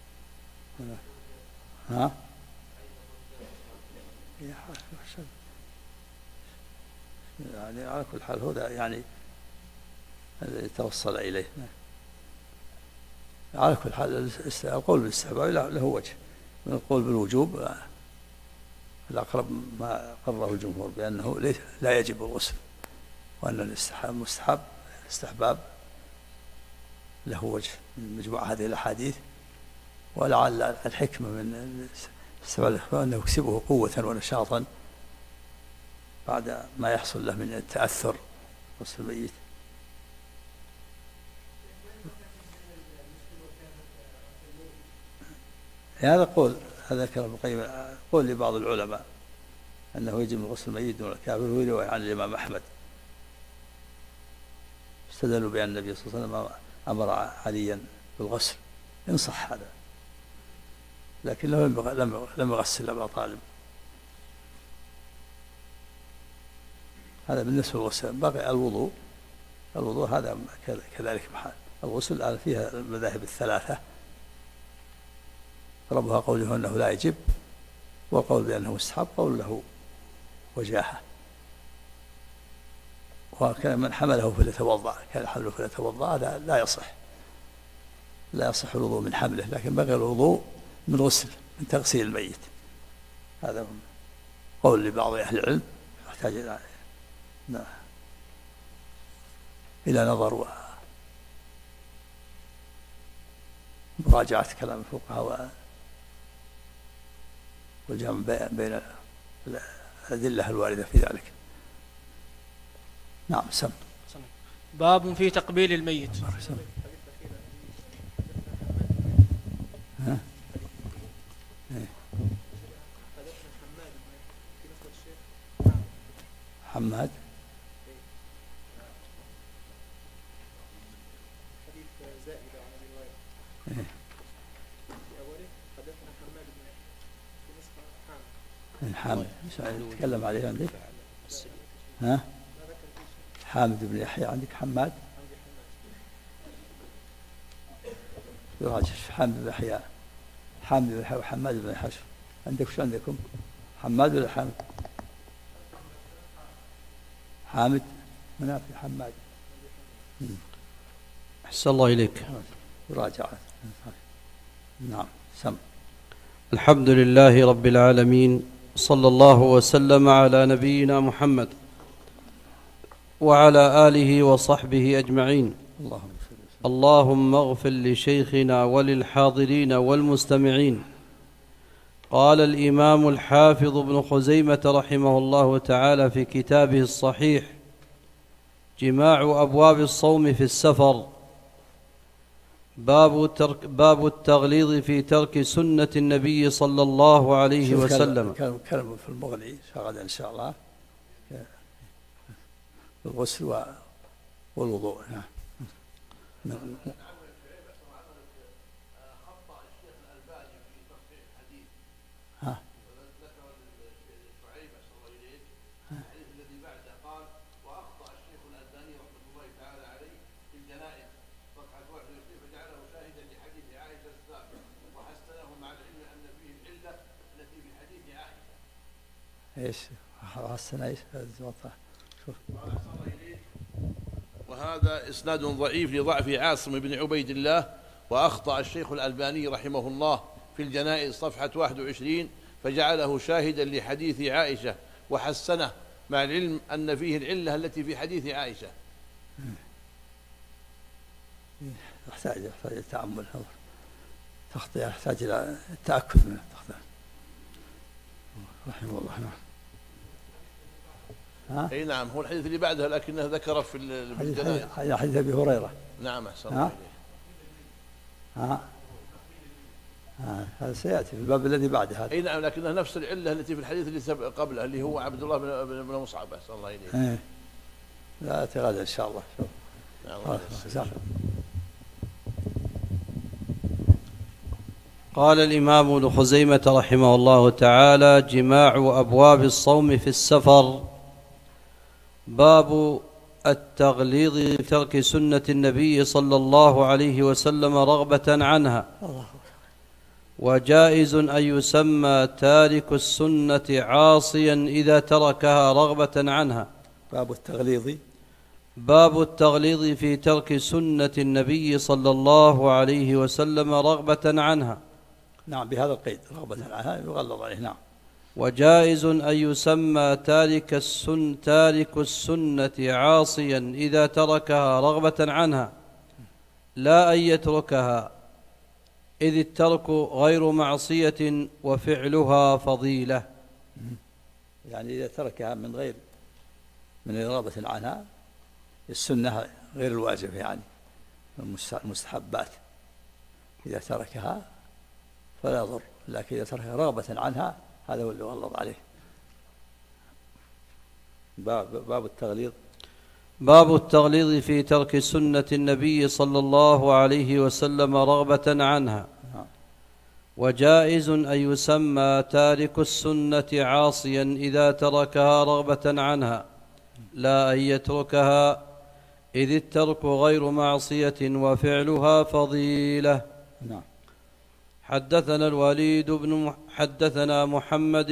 يعني على كل حال هذا يعني الذي توصل إليه. على كل حال القول بالاستحباب له وجه، من القول بالوجوب الأقرب ما قرره الجمهور بأنه لا يجب الغسل، وأن الاستحباب له وجه من مجموعة هذه الأحاديث. ولعل الحكمة من استحباب أنه يكسبه قوة ونشاطا بعد ما يحصل له من التأثر غسل الميت. هذا قول، هذا كلام القيم، قول لبعض العلماء أنه يجب من غسل الميت دون الكافر، وهو رواية عن الإمام أحمد، استدلوا بأن النبي صلى الله عليه وسلم أمر عليا بالغسل، إن صح هذا، لكنه لم يغسل أبا طالب. هذا بالنسبة للغسل. بقي الوضوء هذا كذلك محال. الغسل الآن فيها المذاهب الثلاثة، ربها قوله أنه لا يجب، وقول بأنه مستحب قول له وجاهة. وكان من حمله فليتوضأ، كان حمله فليتوضأ، هذا لا يصح الوضوء من حمله، لكن بقي الوضوء من غسل. من تغسيل الميت. هذا قول لبعض أهل العلم يحتاج إلى نظر ومراجعة كلام الفقهاء والجمع بين الأدلة الواردة في ذلك. نعم. سم. باب في تقبيل الميت. حماد حديث زائدة عن أبي هريرة في أوله حدثنا حماد بن في نسخة حامد تكلم عليه عندك. ها حامد بن يحيى عندك. حماد يراجع حامد بن يحيى. حامد بن يحيى وحماد بن يحيى عندك. شو عندكم؟ حماد ولا حامد؟ حامد منافي حماد. أحسن الله إليك. راجع. نعم. سم. الحمد لله رب العالمين، صلى الله وسلم على نبينا محمد وعلى آله وصحبه أجمعين. اللهم اغفر لشيخنا وللحاضرين والمستمعين. قال الإمام الحافظ ابن خزيمة رحمه الله تعالى في كتابه الصحيح: جماع أبواب الصوم في السفر. باب التغليظ في ترك سنة النبي صلى الله عليه وسلم. كلام في المغني غدا إن شاء الله، الغسل والوضوء. ايش حسنا ايش شوف. وهذا اسناد ضعيف لضعف عاصم بن عبيد الله، واخطا الشيخ الألباني رحمه الله في الجنائز صفحة 21 فجعله شاهدا لحديث عائشة وحسنه، مع العلم أن فيه العلة التي في حديث عائشة. يحتاج تأمل، تخطئ يحتاج إلى التأكد منه. رحمه الله. اي نعم، هو الحديث اللي بعدها لكنه ذكره في الجنائز. حديث ابي هريره. نعم احسن الله اليك. هذا سياتي في الباب الذي بعده هذا. اي نعم، لكنه نفس العله التي في الحديث اللي قبله اللي هو عبد الله بن مصعب. احسن الله اليك. لا تغادر ان شاء الله. نعم. قال الإمام ابن خزيمة رحمه الله تعالى: جماع أبواب الصوم في السفر. باب التغليظ في ترك سنة النبي صلى الله عليه وسلم رغبة عنها. وجائز أن يسمى تارك السنة عاصيا إذا تركها رغبة عنها. باب التغليظ في ترك سنة النبي صلى الله عليه وسلم رغبة عنها. نعم، بهذا القيد رغبة عنها يغلظ عليه. نعم. وجائز أن يسمى تارك السنة عاصيا إذا تركها رغبة عنها، لا أن يتركها، إذ الترك غير معصية وفعلها فضيلة. يعني إذا تركها من رغبة عنها، السنة غير الواجب، يعني المستحبات إذا تركها فلا يضر، لكن إذا تركها رغبة عنها هذا هو اللي يغلظ عليه. باب التغليظ في ترك سنة النبي صلى الله عليه وسلم رغبة عنها. وجائز أن يسمى تارك السنة عاصيا إذا تركها رغبة عنها، لا أن يتركها، إذ الترك غير معصية وفعلها فضيلة. نعم. حدثنا محمد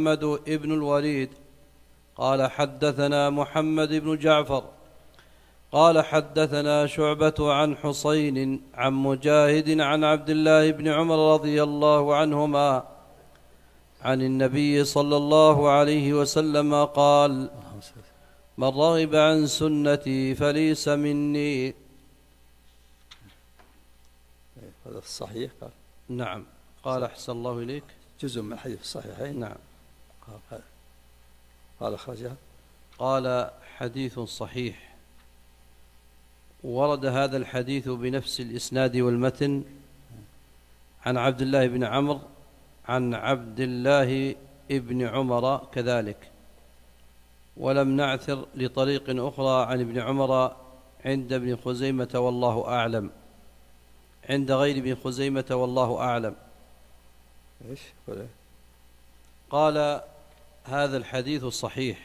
بن الوليد قال حدثنا محمد بن جعفر قال حدثنا شعبة عن حسين عن مجاهد عن عبد الله بن عمر رضي الله عنهما عن النبي صلى الله عليه وسلم قال: من رغب عن سنتي فليس مني. هذا الصحيح قال. نعم. قال أحسن الله إليك جزء من حديث الصحيحين. نعم. قال أخرجها. قال حديث صحيح. ورد هذا الحديث بنفس الإسناد والمتن عن عبد الله بن عمرو عن عبد الله بن عمر كذلك، ولم نعثر لطريق أخرى عن ابن عمر عند ابن خزيمة والله أعلم، عند غير ابن خزيمة والله أعلم. إيش؟ قال هذا الحديث صحيح.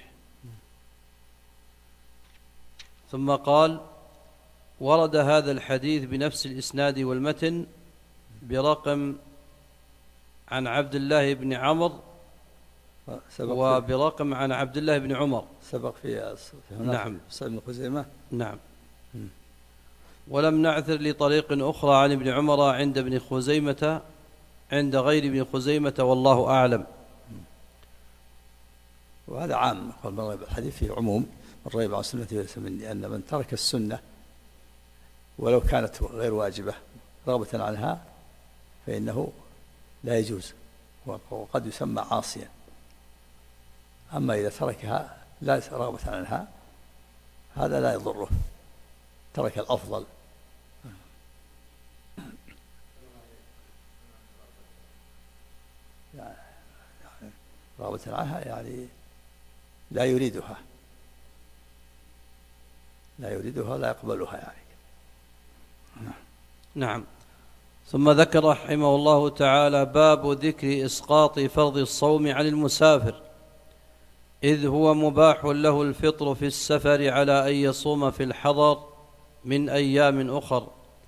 ثم قال: ورد هذا الحديث بنفس الإسناد والمتن برقم عن عبد الله بن عمرو وبرقم عن عبد الله بن عمر. سبق في نعم. صحيح ابن خزيمة. نعم. ولم نعثر لطريق أخرى عن ابن عمر عند ابن خزيمة عند غير ابن خزيمة والله أعلم. وهذا عام. الحديث فيه عموم. من رغب عن سنتي فليس مني، أن من ترك السنة ولو كانت غير واجبة رغبة عنها فإنه لا يجوز، وقد يسمى عاصيا. أما إذا تركها لا رغبة عنها هذا لا يضره، ترك الأفضل. يعني رغبة عنها يعني لا يريدها لا يقبلها يعني. نعم. ثم ذكر رحمه الله تعالى باب ذكر إسقاط فرض الصوم عن المسافر، إذ هو مباح له الفطر في السفر على أن يصوم في الحضر من أيام أخر.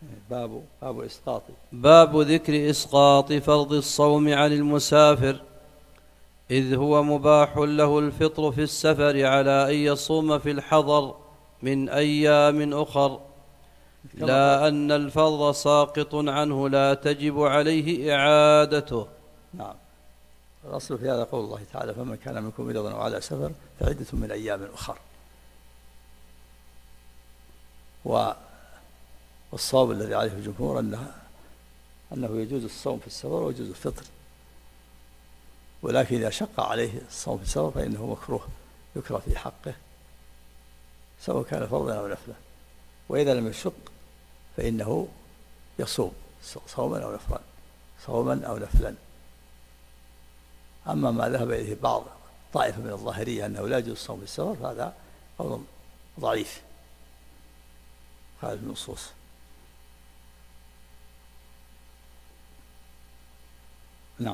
باب ذكر إسقاط فرض الصوم عن المسافر، إذ هو مباح له الفطر في السفر على أن يصوم في الحضر من أيام أخر، لا أن الفرض ساقط عنه لا تجب عليه إعادته. نعم. الأصل في هذا قول الله تعالى: فمن كان منكم مريضا أو على سفر فعدة من أيام أخر. والصواب الذي عليه الجمهور أنه يجوز الصوم في السفر ويجوز الفطر، ولكن إذا شق عليه الصوم في السفر فإنه مكروه، يكره في حقه سواء كان فرضا أو نفلا. وإذا لم يشق فإنه يصوم صوما أو نفلا. أما ما ذهب إليه بعض طائفة من الظاهرية أنه لا يجوز الصوم في السفر فهذا قول ضعيف خالف النصوص. نعم.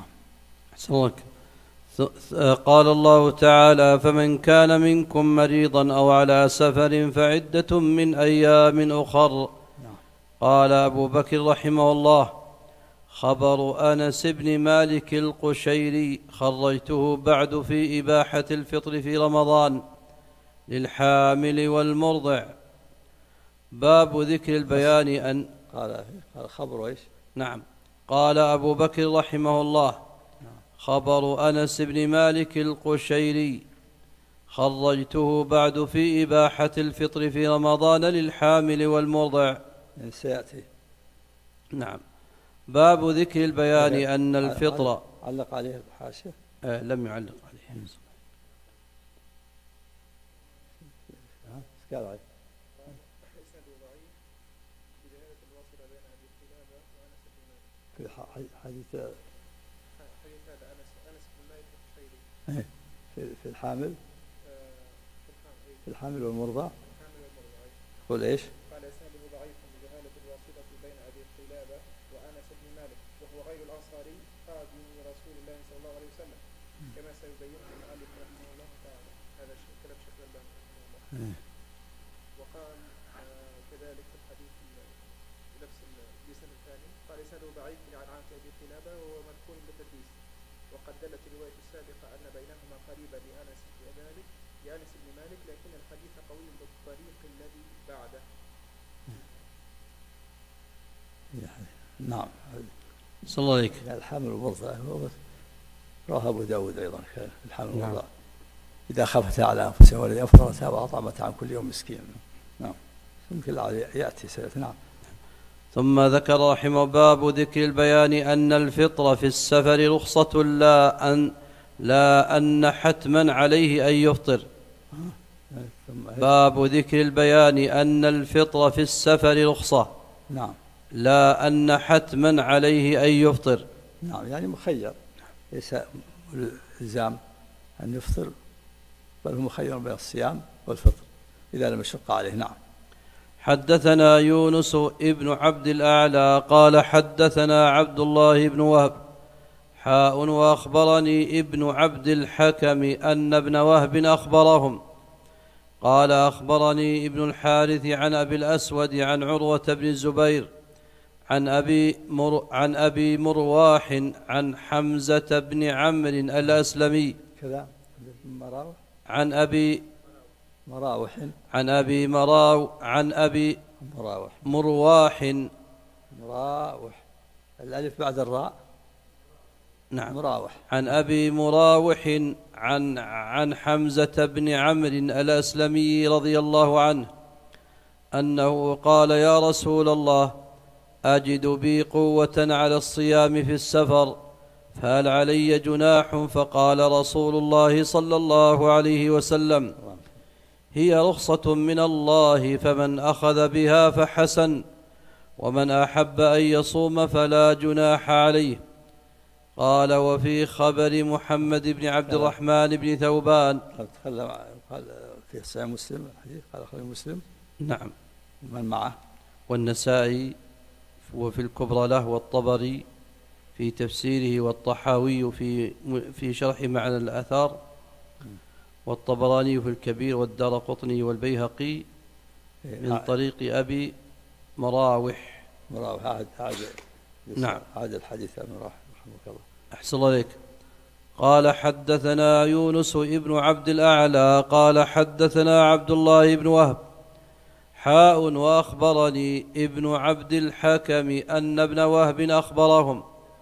قال الله تعالى: فمن كان منكم مريضا أو على سفر فعدة من أيام أخر. قال أبو بكر رحمه الله: خبر أنس بن مالك القشيري خرجته بعد في إباحة الفطر في رمضان للحامل والمرضع. باب ذكر البيان أن قال خبر إيش؟ نعم. قال أبو بكر رحمه الله: خبر أنس بن مالك القشيري خرجته بعد في إباحة الفطر في رمضان للحامل والمرضع. سيأتي. نعم. باب ذكر البيان أن الفطر. علق عليه الحاشية؟ لم يعلق عليه. قال عليه في حديث هذا أنس بن مالك القشيري في الحامل والمرضع. قل إيش؟ قال إسناده ضعيف لجهالة الواسطة بين أبي قلابة وأنس بن مالك، وهو غير الأنصاري خادم رسول الله صلى الله عليه وسلم، كما سيبين المؤلف رحمه الله تعالى. هذا كلام شيخ الألباني رحمه الله. وقال كذلك في الحديث نفس الإسناد الثاني قال إسناده ضعيف عن أبي قلابة وهو مذكور بالتدليس، وقد دلت الرواية السابقة أن بينهما قريبا لأنس بن مالك، لكن الحديث قوي بالطريق الذي بعده. نعم. صلى الله عليك. الحامل والمرضع رواه أبو داود أيضا الحامل والمرضع. نعم. إذا خفت على أنفسها ولد أفطرتها وأطعمتها عن كل يوم مسكين. نعم. يمكن يأتي سنة. نعم. ثم ذكر رحمه باب ذكر البيان أن الفطر في السفر رخصة لا أن حتما عليه أن يفطر. باب ذكر البيان أن الفطر في السفر رخصة. نعم. لا أن حتما عليه أن يفطر. نعم، يعني مخير، ليس الزام أن يفطر، بل هو مخير بين الصيام والفطر إذا لم يشق عليه. نعم. حدثنا يونس ابن عبد الأعلى قال حدثنا عبد الله بن وهب وأخبرني ابن عبد الحكم أن ابن وهب أخبرهم قال أخبرني ابن الحارث عن أبي الأسود عن عروة بن الزبير عن أبي مرواح عن حمزة بن عمرو الأسلمي كذا عن أبي مراوح الألف بعد الراء. نعم. مراوح. عن أبي مراوح عن حمزة بن عمرو الأسلمي رضي الله عنه أنه قال يا رسول الله أجد بي قوة على الصيام في السفر فهل علي جناح؟ فقال رسول الله صلى الله عليه وسلم هي رخصة من الله فمن أخذ بها فحسن ومن أحب أن يصوم فلا جناح عليه. قال وفي خبر محمد بن عبد الرحمن بن ثوبان قال في صحيح مسلم الحديث قال أخرجه مسلم. نعم. من معه والنسائي وفي الكبرى له والطبري في تفسيره والطحاوي في شرح معنى الآثار والطبراني في الكبير والدارقطني والبيهقي من طريق أبي مراوح. نعم. هذا الحديث أبي مراوح رحمه الله. أحسن الله عليك. قال حدثنا يونس ابن عبد الأعلى قال حدثنا عبد الله بن وهب وأخبرني ابن عبد الحكم أن ابن وهب أخبرهم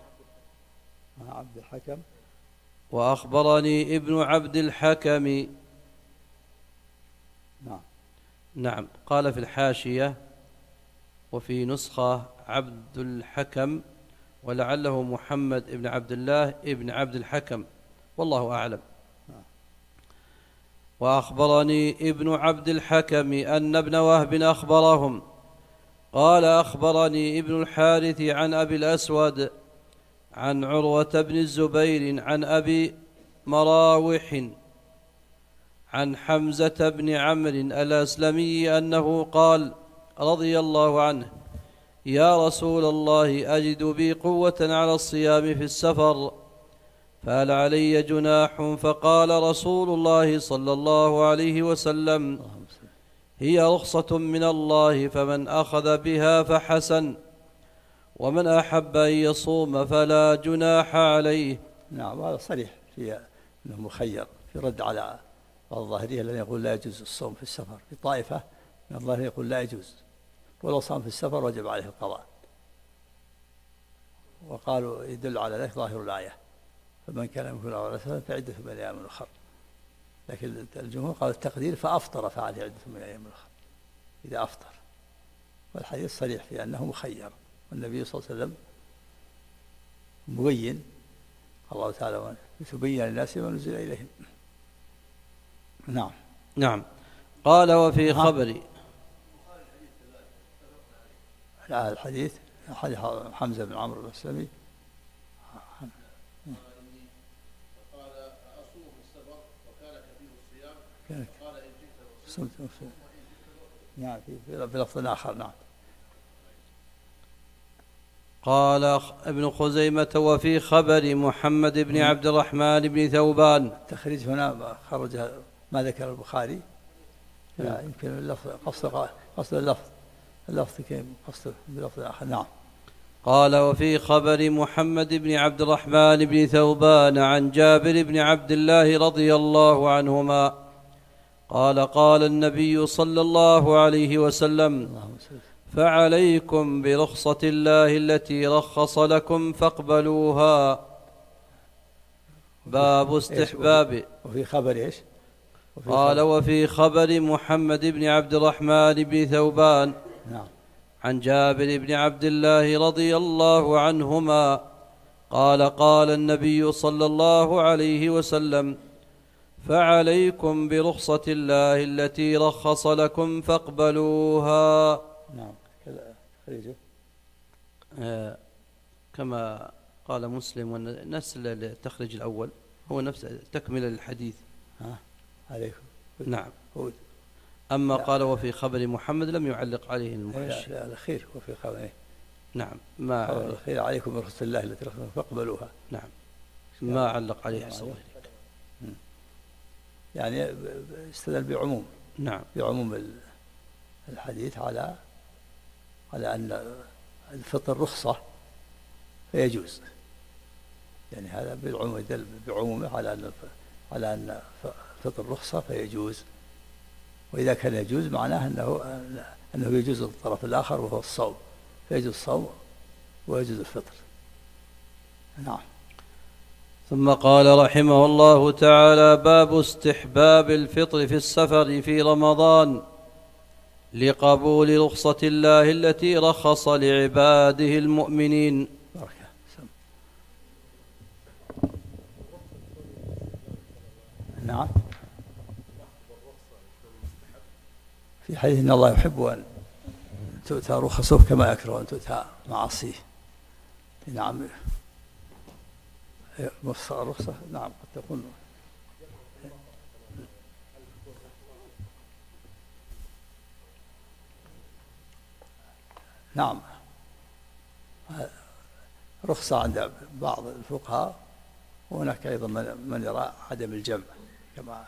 وأخبرني ابن عبد الحكم. نعم. قال في الحاشية وفي نسخة عبد الحكم ولعله محمد ابن عبد الله ابن عبد الحكم والله أعلم. وأخبرني ابن عبد الحكم أن ابن وهب أخبرهم قال أخبرني ابن الحارث عن أبي الأسود عن عروة بن الزبير عن أبي مراوح عن حمزة بن عمرو الأسلمي أنه قال رضي الله عنه يا رسول الله أجد بي قوة على الصيام في السفر فهل علي جناح؟ فقال رسول الله صلى الله عليه وسلم هي رخصة من الله فمن أخذ بها فحسن ومن أحب أن يصوم فلا جناح عليه. نعم. هذا صريح في أنه مخير في رد على الظاهرية الذين يقول لا يجوز الصوم في السفر. في طائفة من الظاهرية يقول لا يجوز ولو صام في السفر وجب عليه القضاء، وقالوا يدل على ذلك ظاهر الآية فمن كان منكم على سفر فعدة من أيام أخرى، لكن الجمهور قال التقدير فأفطر فعليه عدة من أيام أخرى إذا أفطر، والحديث صريح في أنه مخير، والنبي صلى الله عليه وسلم مبين الله تعالى يتبين للناس ما نزل إليهم. نعم. نعم. قال وفي خبري الحديث حديث حمزة بن عمرو الأسلمي قال أصوم في السفر وكان كثير الصيام قال إن جئت نعم في لفظ آخر. نعم. قال ابن خزيمة وفي خبر محمد بن عبد الرحمن بن ثوبان. التخريج هنا خرج ما ذكر البخاري، يمكن اللفظ قصد اللفظ كيف قصد بلفظ آخر. نعم. قال وفي خبر محمد بن عبد الرحمن بن ثوبان عن جابر بن عبد الله رضي الله عنهما قال قال النبي صلى الله عليه وسلم فعليكم برخصة الله التي رخص لكم فاقبلوها. باب استحباب. وفي خبر إيش؟ قال وفي خبر محمد بن عبد الرحمن بن ثوبان نعم عن جابر بن عبد الله رضي الله عنهما قال قال النبي صلى الله عليه وسلم فعليكم برخصة الله التي رخص لكم فاقبلوها. نعم كذا خريجه كما قال مسلم ونفس التخريج الأول هو نفس تكمل الحديث. عليكم. نعم. هود. أما قال وفي خبر محمد لم يعلق عليه المحشي. لا الأخير وفي خبر. نعم ما الأخير عليكم برخصة الله التي رخص فاقبلوها. نعم ما علق عليه صوره. يعني استدل بعموم. نعم بعموم الحديث على أن الفطر رخصة فيجوز. يعني هذا بالعموم يدل بعمومه على أن الفطر رخصة فيجوز. وإذا كان يجوز معناه أنه يجوز الطرف الآخر وهو الصوم، فيجوز الصوم ويجوز الفطر. نعم. ثم قال رحمه الله تعالى باب استحباب الفطر في السفر في رمضان لقبول رخصة الله التي رخص لعباده المؤمنين. نعم. في حديث إن الله يحب أن تؤتى رخصه كما يكره أن تؤتى معاصيه. نعم الرخصة نعم قد تكون نعم رخصة عند بعض الفقهاء، وهناك أيضا من يرى عدم الجمع كما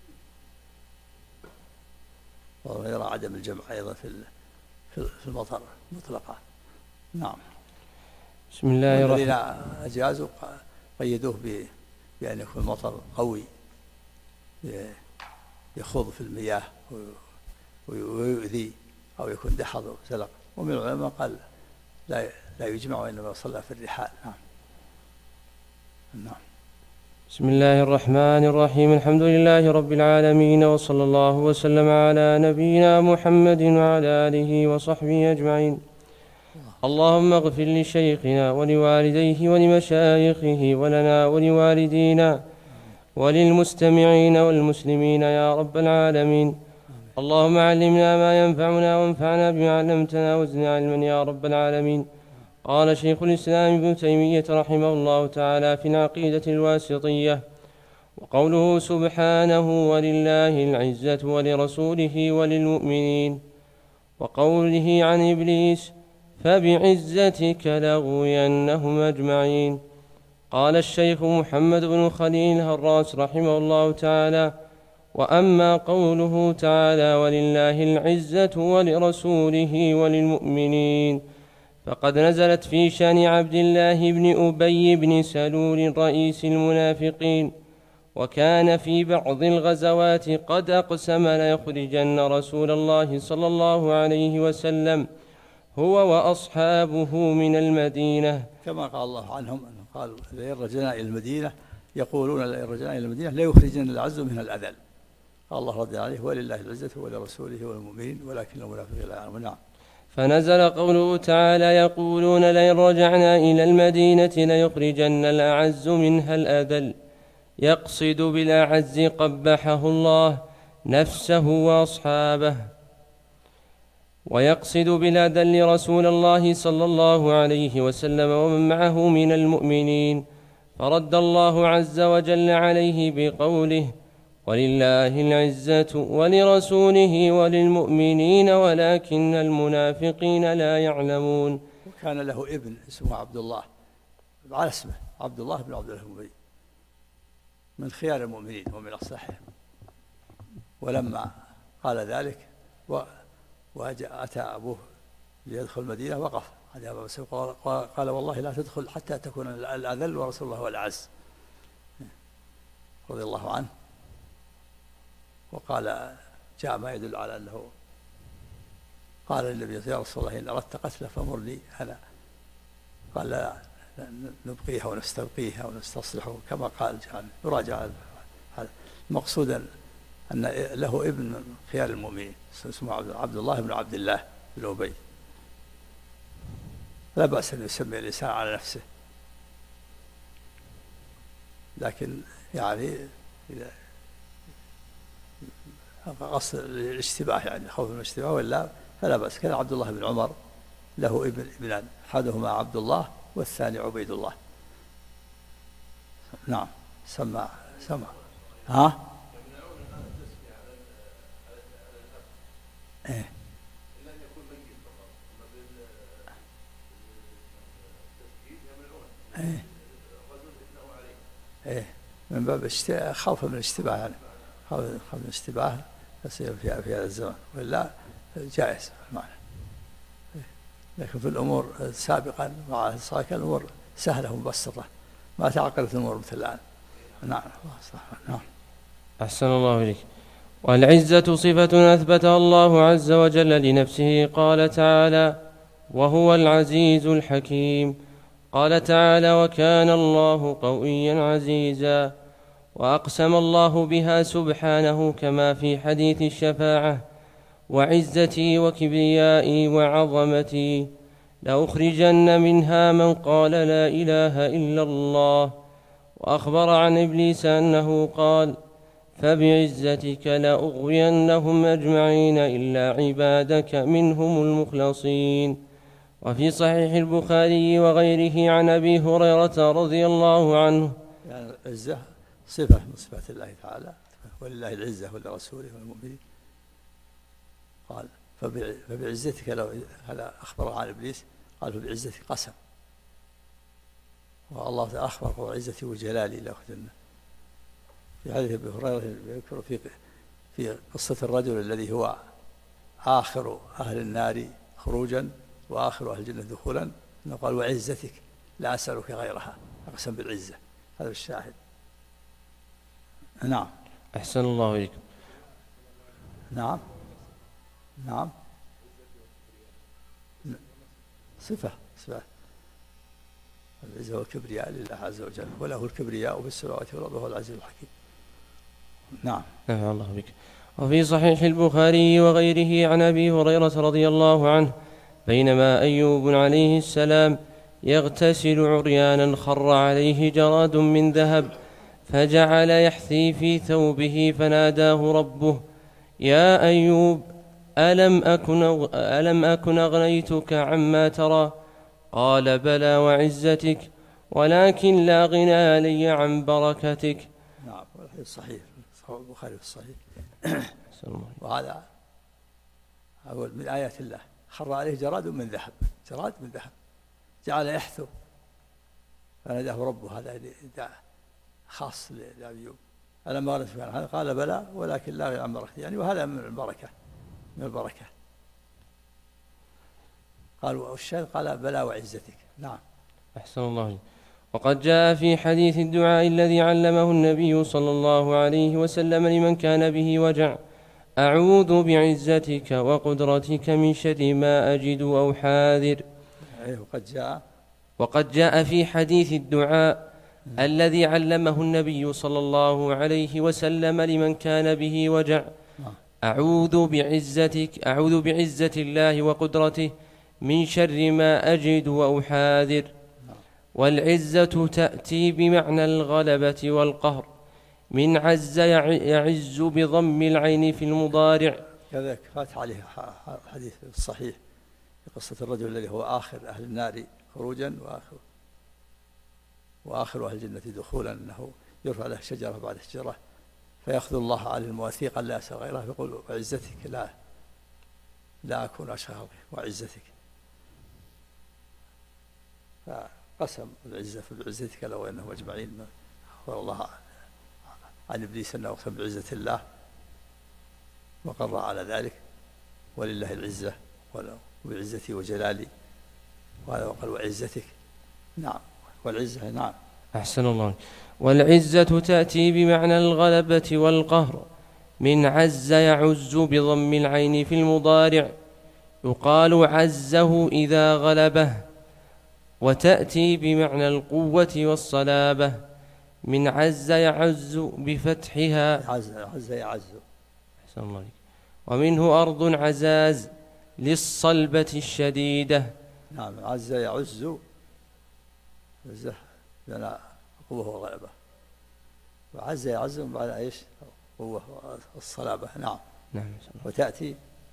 ويرى عدم الجمع أيضا في المطر مطلقة. نعم. بسم الله الرحمن الذين أجازوا قيدوه بأن يكون المطر قوي يخوض في المياه ويؤذي أو يكون دحض وزلق. ومن العلماء قال لا يجمع وإنما يصلى في الرحال. نعم. بسم الله الرحمن الرحيم. الحمد لله رب العالمين، وصلى الله وسلم على نبينا محمد وعلى آله وصحبه أجمعين. اللهم اغفر لشيخنا ولوالديه ولمشايخه ولنا ولوالدينا وللمستمعين والمسلمين يا رب العالمين. اللهم علمنا ما ينفعنا وانفعنا بما علمتنا وزدنا علما يا رب العالمين. قال شيخ الإسلام ابن تيمية رحمه الله تعالى في العقيدة الواسطية: وقوله سبحانه ولله العزة ولرسوله وللمؤمنين، وقوله عن إبليس فبعزتك لأغوينهم أجمعين. قال الشيخ محمد بن خليل الهراس رحمه الله تعالى: وأما قوله تعالى ولله العزة ولرسوله وللمؤمنين فقد نزلت في شأن عبد الله بن أبي بن سلول رئيس المنافقين، وكان في بعض الغزوات قد أقسم ليخرجن رسول الله صلى الله عليه وسلم هو وأصحابه من المدينة، كما قال الله عنهم أنه قالوا لئن رجعنا إلى المدينة، يقولون لئن رجعنا إلى المدينة لا يخرجن الأعز من الأذل. قال الله رضي عليه: ولله العزة ولرسوله والمؤمنين ولكن المنافقين لا يعلمون. نعم. فنزل قوله تعالى: يقولون لئن رجعنا إلى المدينة ليخرجن الأعز منها الأذل، يقصد بالأعز قبحه الله نفسه وأصحابه، ويقصد بالأذل رسول الله صلى الله عليه وسلم ومن معه من المؤمنين. فرد الله عز وجل عليه بقوله: ولله العزة ولرسوله وللمؤمنين ولكن المنافقين لا يعلمون. وكان له ابن اسمه عبد الله، على اسمه عبد الله بن عبد الله من خيار المؤمنين ومن أصلحهم. ولما قال ذلك وأتى أبوه ليدخل المدينة وقف قال: والله لا تدخل حتى تكون الأذل ورسول الله هو الأعز، رضي الله عنه. وقال: جاء ما يدل على أنه قال للنبي يا رسول الله إن أردت قتله فمرني أنا. قال لا نبقيها ونستبقيها ونستصلحه كما قال يراجع هذا. المقصود أن له ابن من خيار المؤمنين اسمه عبد الله بن عبد الله بن أبي. لا بأس أن يسمي الإنسان على نفسه، لكن يعني إذا قصد الاشتباه يعني خوف من الاشتباه ولا فلا بأس. كان عبد الله بن عمر له ابنان أحدهما عبد الله والثاني عبيد الله. نعم سمع ها إيه إيه إيه من باب خوفا من الاشتباه يعني خوفا من الاشتباه يصير في هذا الزمن، ولا جائز معنى. لكن في الأمور سابقا مع الصلاة الأمور سهلة ومبسطة ما تعقدت الأمور مثل الآن. نعم صح. نعم. أحسن الله إليك. والعزة صفة أثبتها الله عز وجل لنفسه. قال تعالى وهو العزيز الحكيم. قال تعالى وكان الله قويا عزيزا. وأقسم الله بها سبحانه كما في حديث الشفاعة وعزتي وكبريائي وعظمتي لأخرجن منها من قال لا إله إلا الله. وأخبر عن إبليس أنه قال فبعزتك لأغوينهم أجمعين إلا عبادك منهم المخلصين. وفي صحيح البخاري وغيره عن أبي هريرة رضي الله عنه يعني العزة صفة من صفات الله تعالى، ولله العزة ولرسوله والمؤمنين. قال فبعزتك لو هذا أخبر عن إبليس قال فبعزتك قسم، والله تعالى أخبر وعزتي وجلالي لأخذنا. في حديث أبي هريرة يذكر في قصة الرجل الذي هو آخر أهل النار خروجا وآخر أهل الجنة دخولا، أنه قال وعزتك لا أسألك غيرها، أقسم بالعزة. هذا الشاهد. نعم. أحسن الله إليكم. نعم صفة العزة والكبرياء لله عز وجل، وله الكبرياء في السماوات والأرض وهو العزيز الحكيم. نعم. نفع الله بك. وفي صحيح البخاري وغيره عن أبي هريرة رضي الله عنه بينما أيوب عليه السلام يغتسل عريانا خر عليه جراد من ذهب فجعل يحثي في ثوبه فناداه ربه يا أيوب ألم أكن أغنيتك عما ترى؟ قال بلى وعزتك ولكن لا غنى لي عن بركتك. نعم. والحديث صحيح البخاري في الصحيح. وهذا أقول من آيات الله خر عليه جراد من ذهب جعل يحثو فناداه ربه. هذا خاص لأيوب. ألم أغنيتك عن هذا؟ قال بلى ولكن لا غنى عن بركتك، يعني وهذا من البركة. قال والشاهد قال بلى وعزتك. نعم. أحسن الله. وقد جاء في حديث الدعاء الذي علمه النبي صلى الله عليه وسلم لمن كان به وجع أعوذ بعزتك وقدرتك من شر ما أجد أو حاذر. وقد جاء في حديث الدعاء الذي علمه النبي صلى الله عليه وسلم لمن كان به وجع أعوذ بعزة الله وقدرته من شر ما أجد وأحاذر. والعزة تأتي بمعنى الغلبة والقهر من عز يعز بضم العين في المضارع. كذلك فات عليه حديث الصحيح في قصة الرجل الذي هو آخر أهل النار خروجا وآخر أهل الجنة دخولا، أنه يرفع له شجرة بعد شجرة فيأخذ الله على المواثيق لا أسأل غيره فيقول وعزتك لا أكون أشهر وعزتك. فقسم العزة بعزتك لو أنهم أجمعين. أخبر الله عن إبليس أنه أقسم بعزة الله وقر على ذلك ولله العزة وبعزتي وجلالي، وهذا وقال وعزتك. نعم. والعزة. نعم. أحسن الله. والعزة تأتي بمعنى الغلبة والقهر من عز يعز بضم العين في المضارع يقال عزه إذا غلبه، وتأتي بمعنى القوة والصلابة، من عز يعز بفتحها. عز يعز. أحسن الله عليك. ومنه أرض عزاز للصلبة الشديدة. نعم، عز يعز، عزه لنا قوة وغلبة، وعز يعز بعد ايش؟ قوة الصلابة. نعم. وتأتي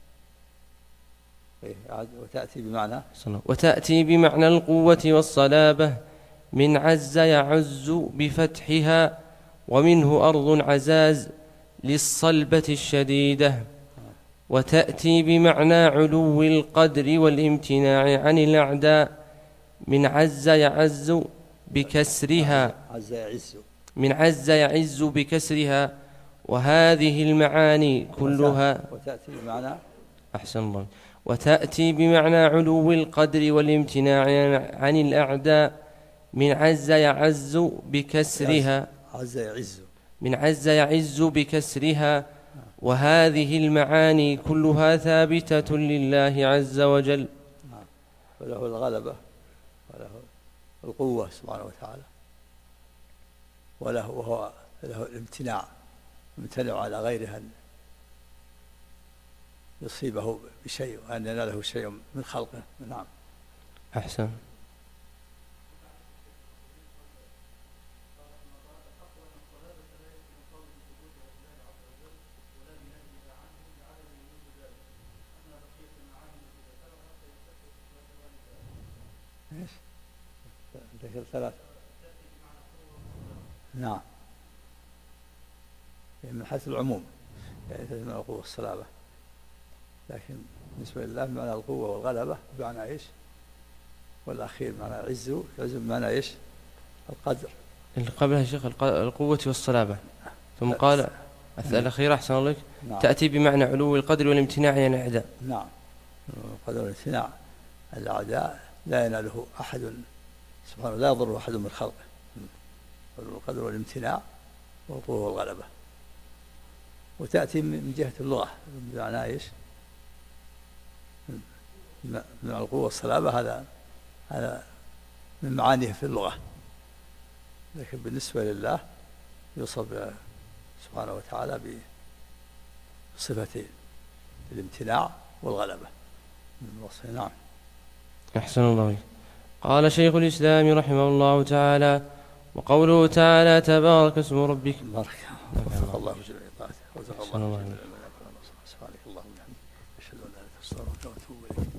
بمعنى القوة والصلابة، من عز يعز بفتحها. ومنه أرض عزاز للصلبة الشديدة. وتأتي بمعنى علو القدر والامتناع عن الأعداء، من عز يعز بكسرها. من عز يعز بكسرها. وهذه المعاني كلها. وتأتي بمعنى أحسن الله. وتأتي بمعنى علو القدر والامتناع عن الأعداء، من عز يعز بكسرها. من عز يعز بكسرها. وهذه المعاني كلها ثابتة لله عز وجل. وله الغلبة، وله القوة سبحانه وتعالى، وله الامتناع، يمتنع على غيره أن يصيبه بشيء وأن يناله شيء من خلقه. نعم. أحسن. ذكر ثلاث. نعم، من حيث العموم يعني من القوة والصلابة، لكن بالنسبة لله معنى القوة والغلبة بمعنى ايش؟ والأخير معنى عز بمعنى ايش؟ القدر. اللي قبلها يا شيخ القوة والصلابة، ثم قال الأخير أحسن الله لك. نعم. تأتي بمعنى علو القدر والامتناع عن الأعداء. نعم، القدر والامتناع عن الأعداء لا يناله أحد سبحانه، لا يضر أحد من خلقه. القدر والامتناع والقوة والغلبة. وتأتي من جهة اللغة بمعنى ايش؟ من القوة والصلابة، هذا من معانيه في اللغة، لكن بالنسبة لله يوصف سبحانه وتعالى بصفتين، الامتناع والغلبة من وصفه. نعم. أحسن الله عليك. قال شيخ الإسلام رحمه الله تعالى: وقوله تعالى: تبارك اسم ربك. بارك الله جل وعلا. سبحانك اللهم وبحمدك، أشهد أن لا إله إلا أنت، أستغفرك وأتوب إليك.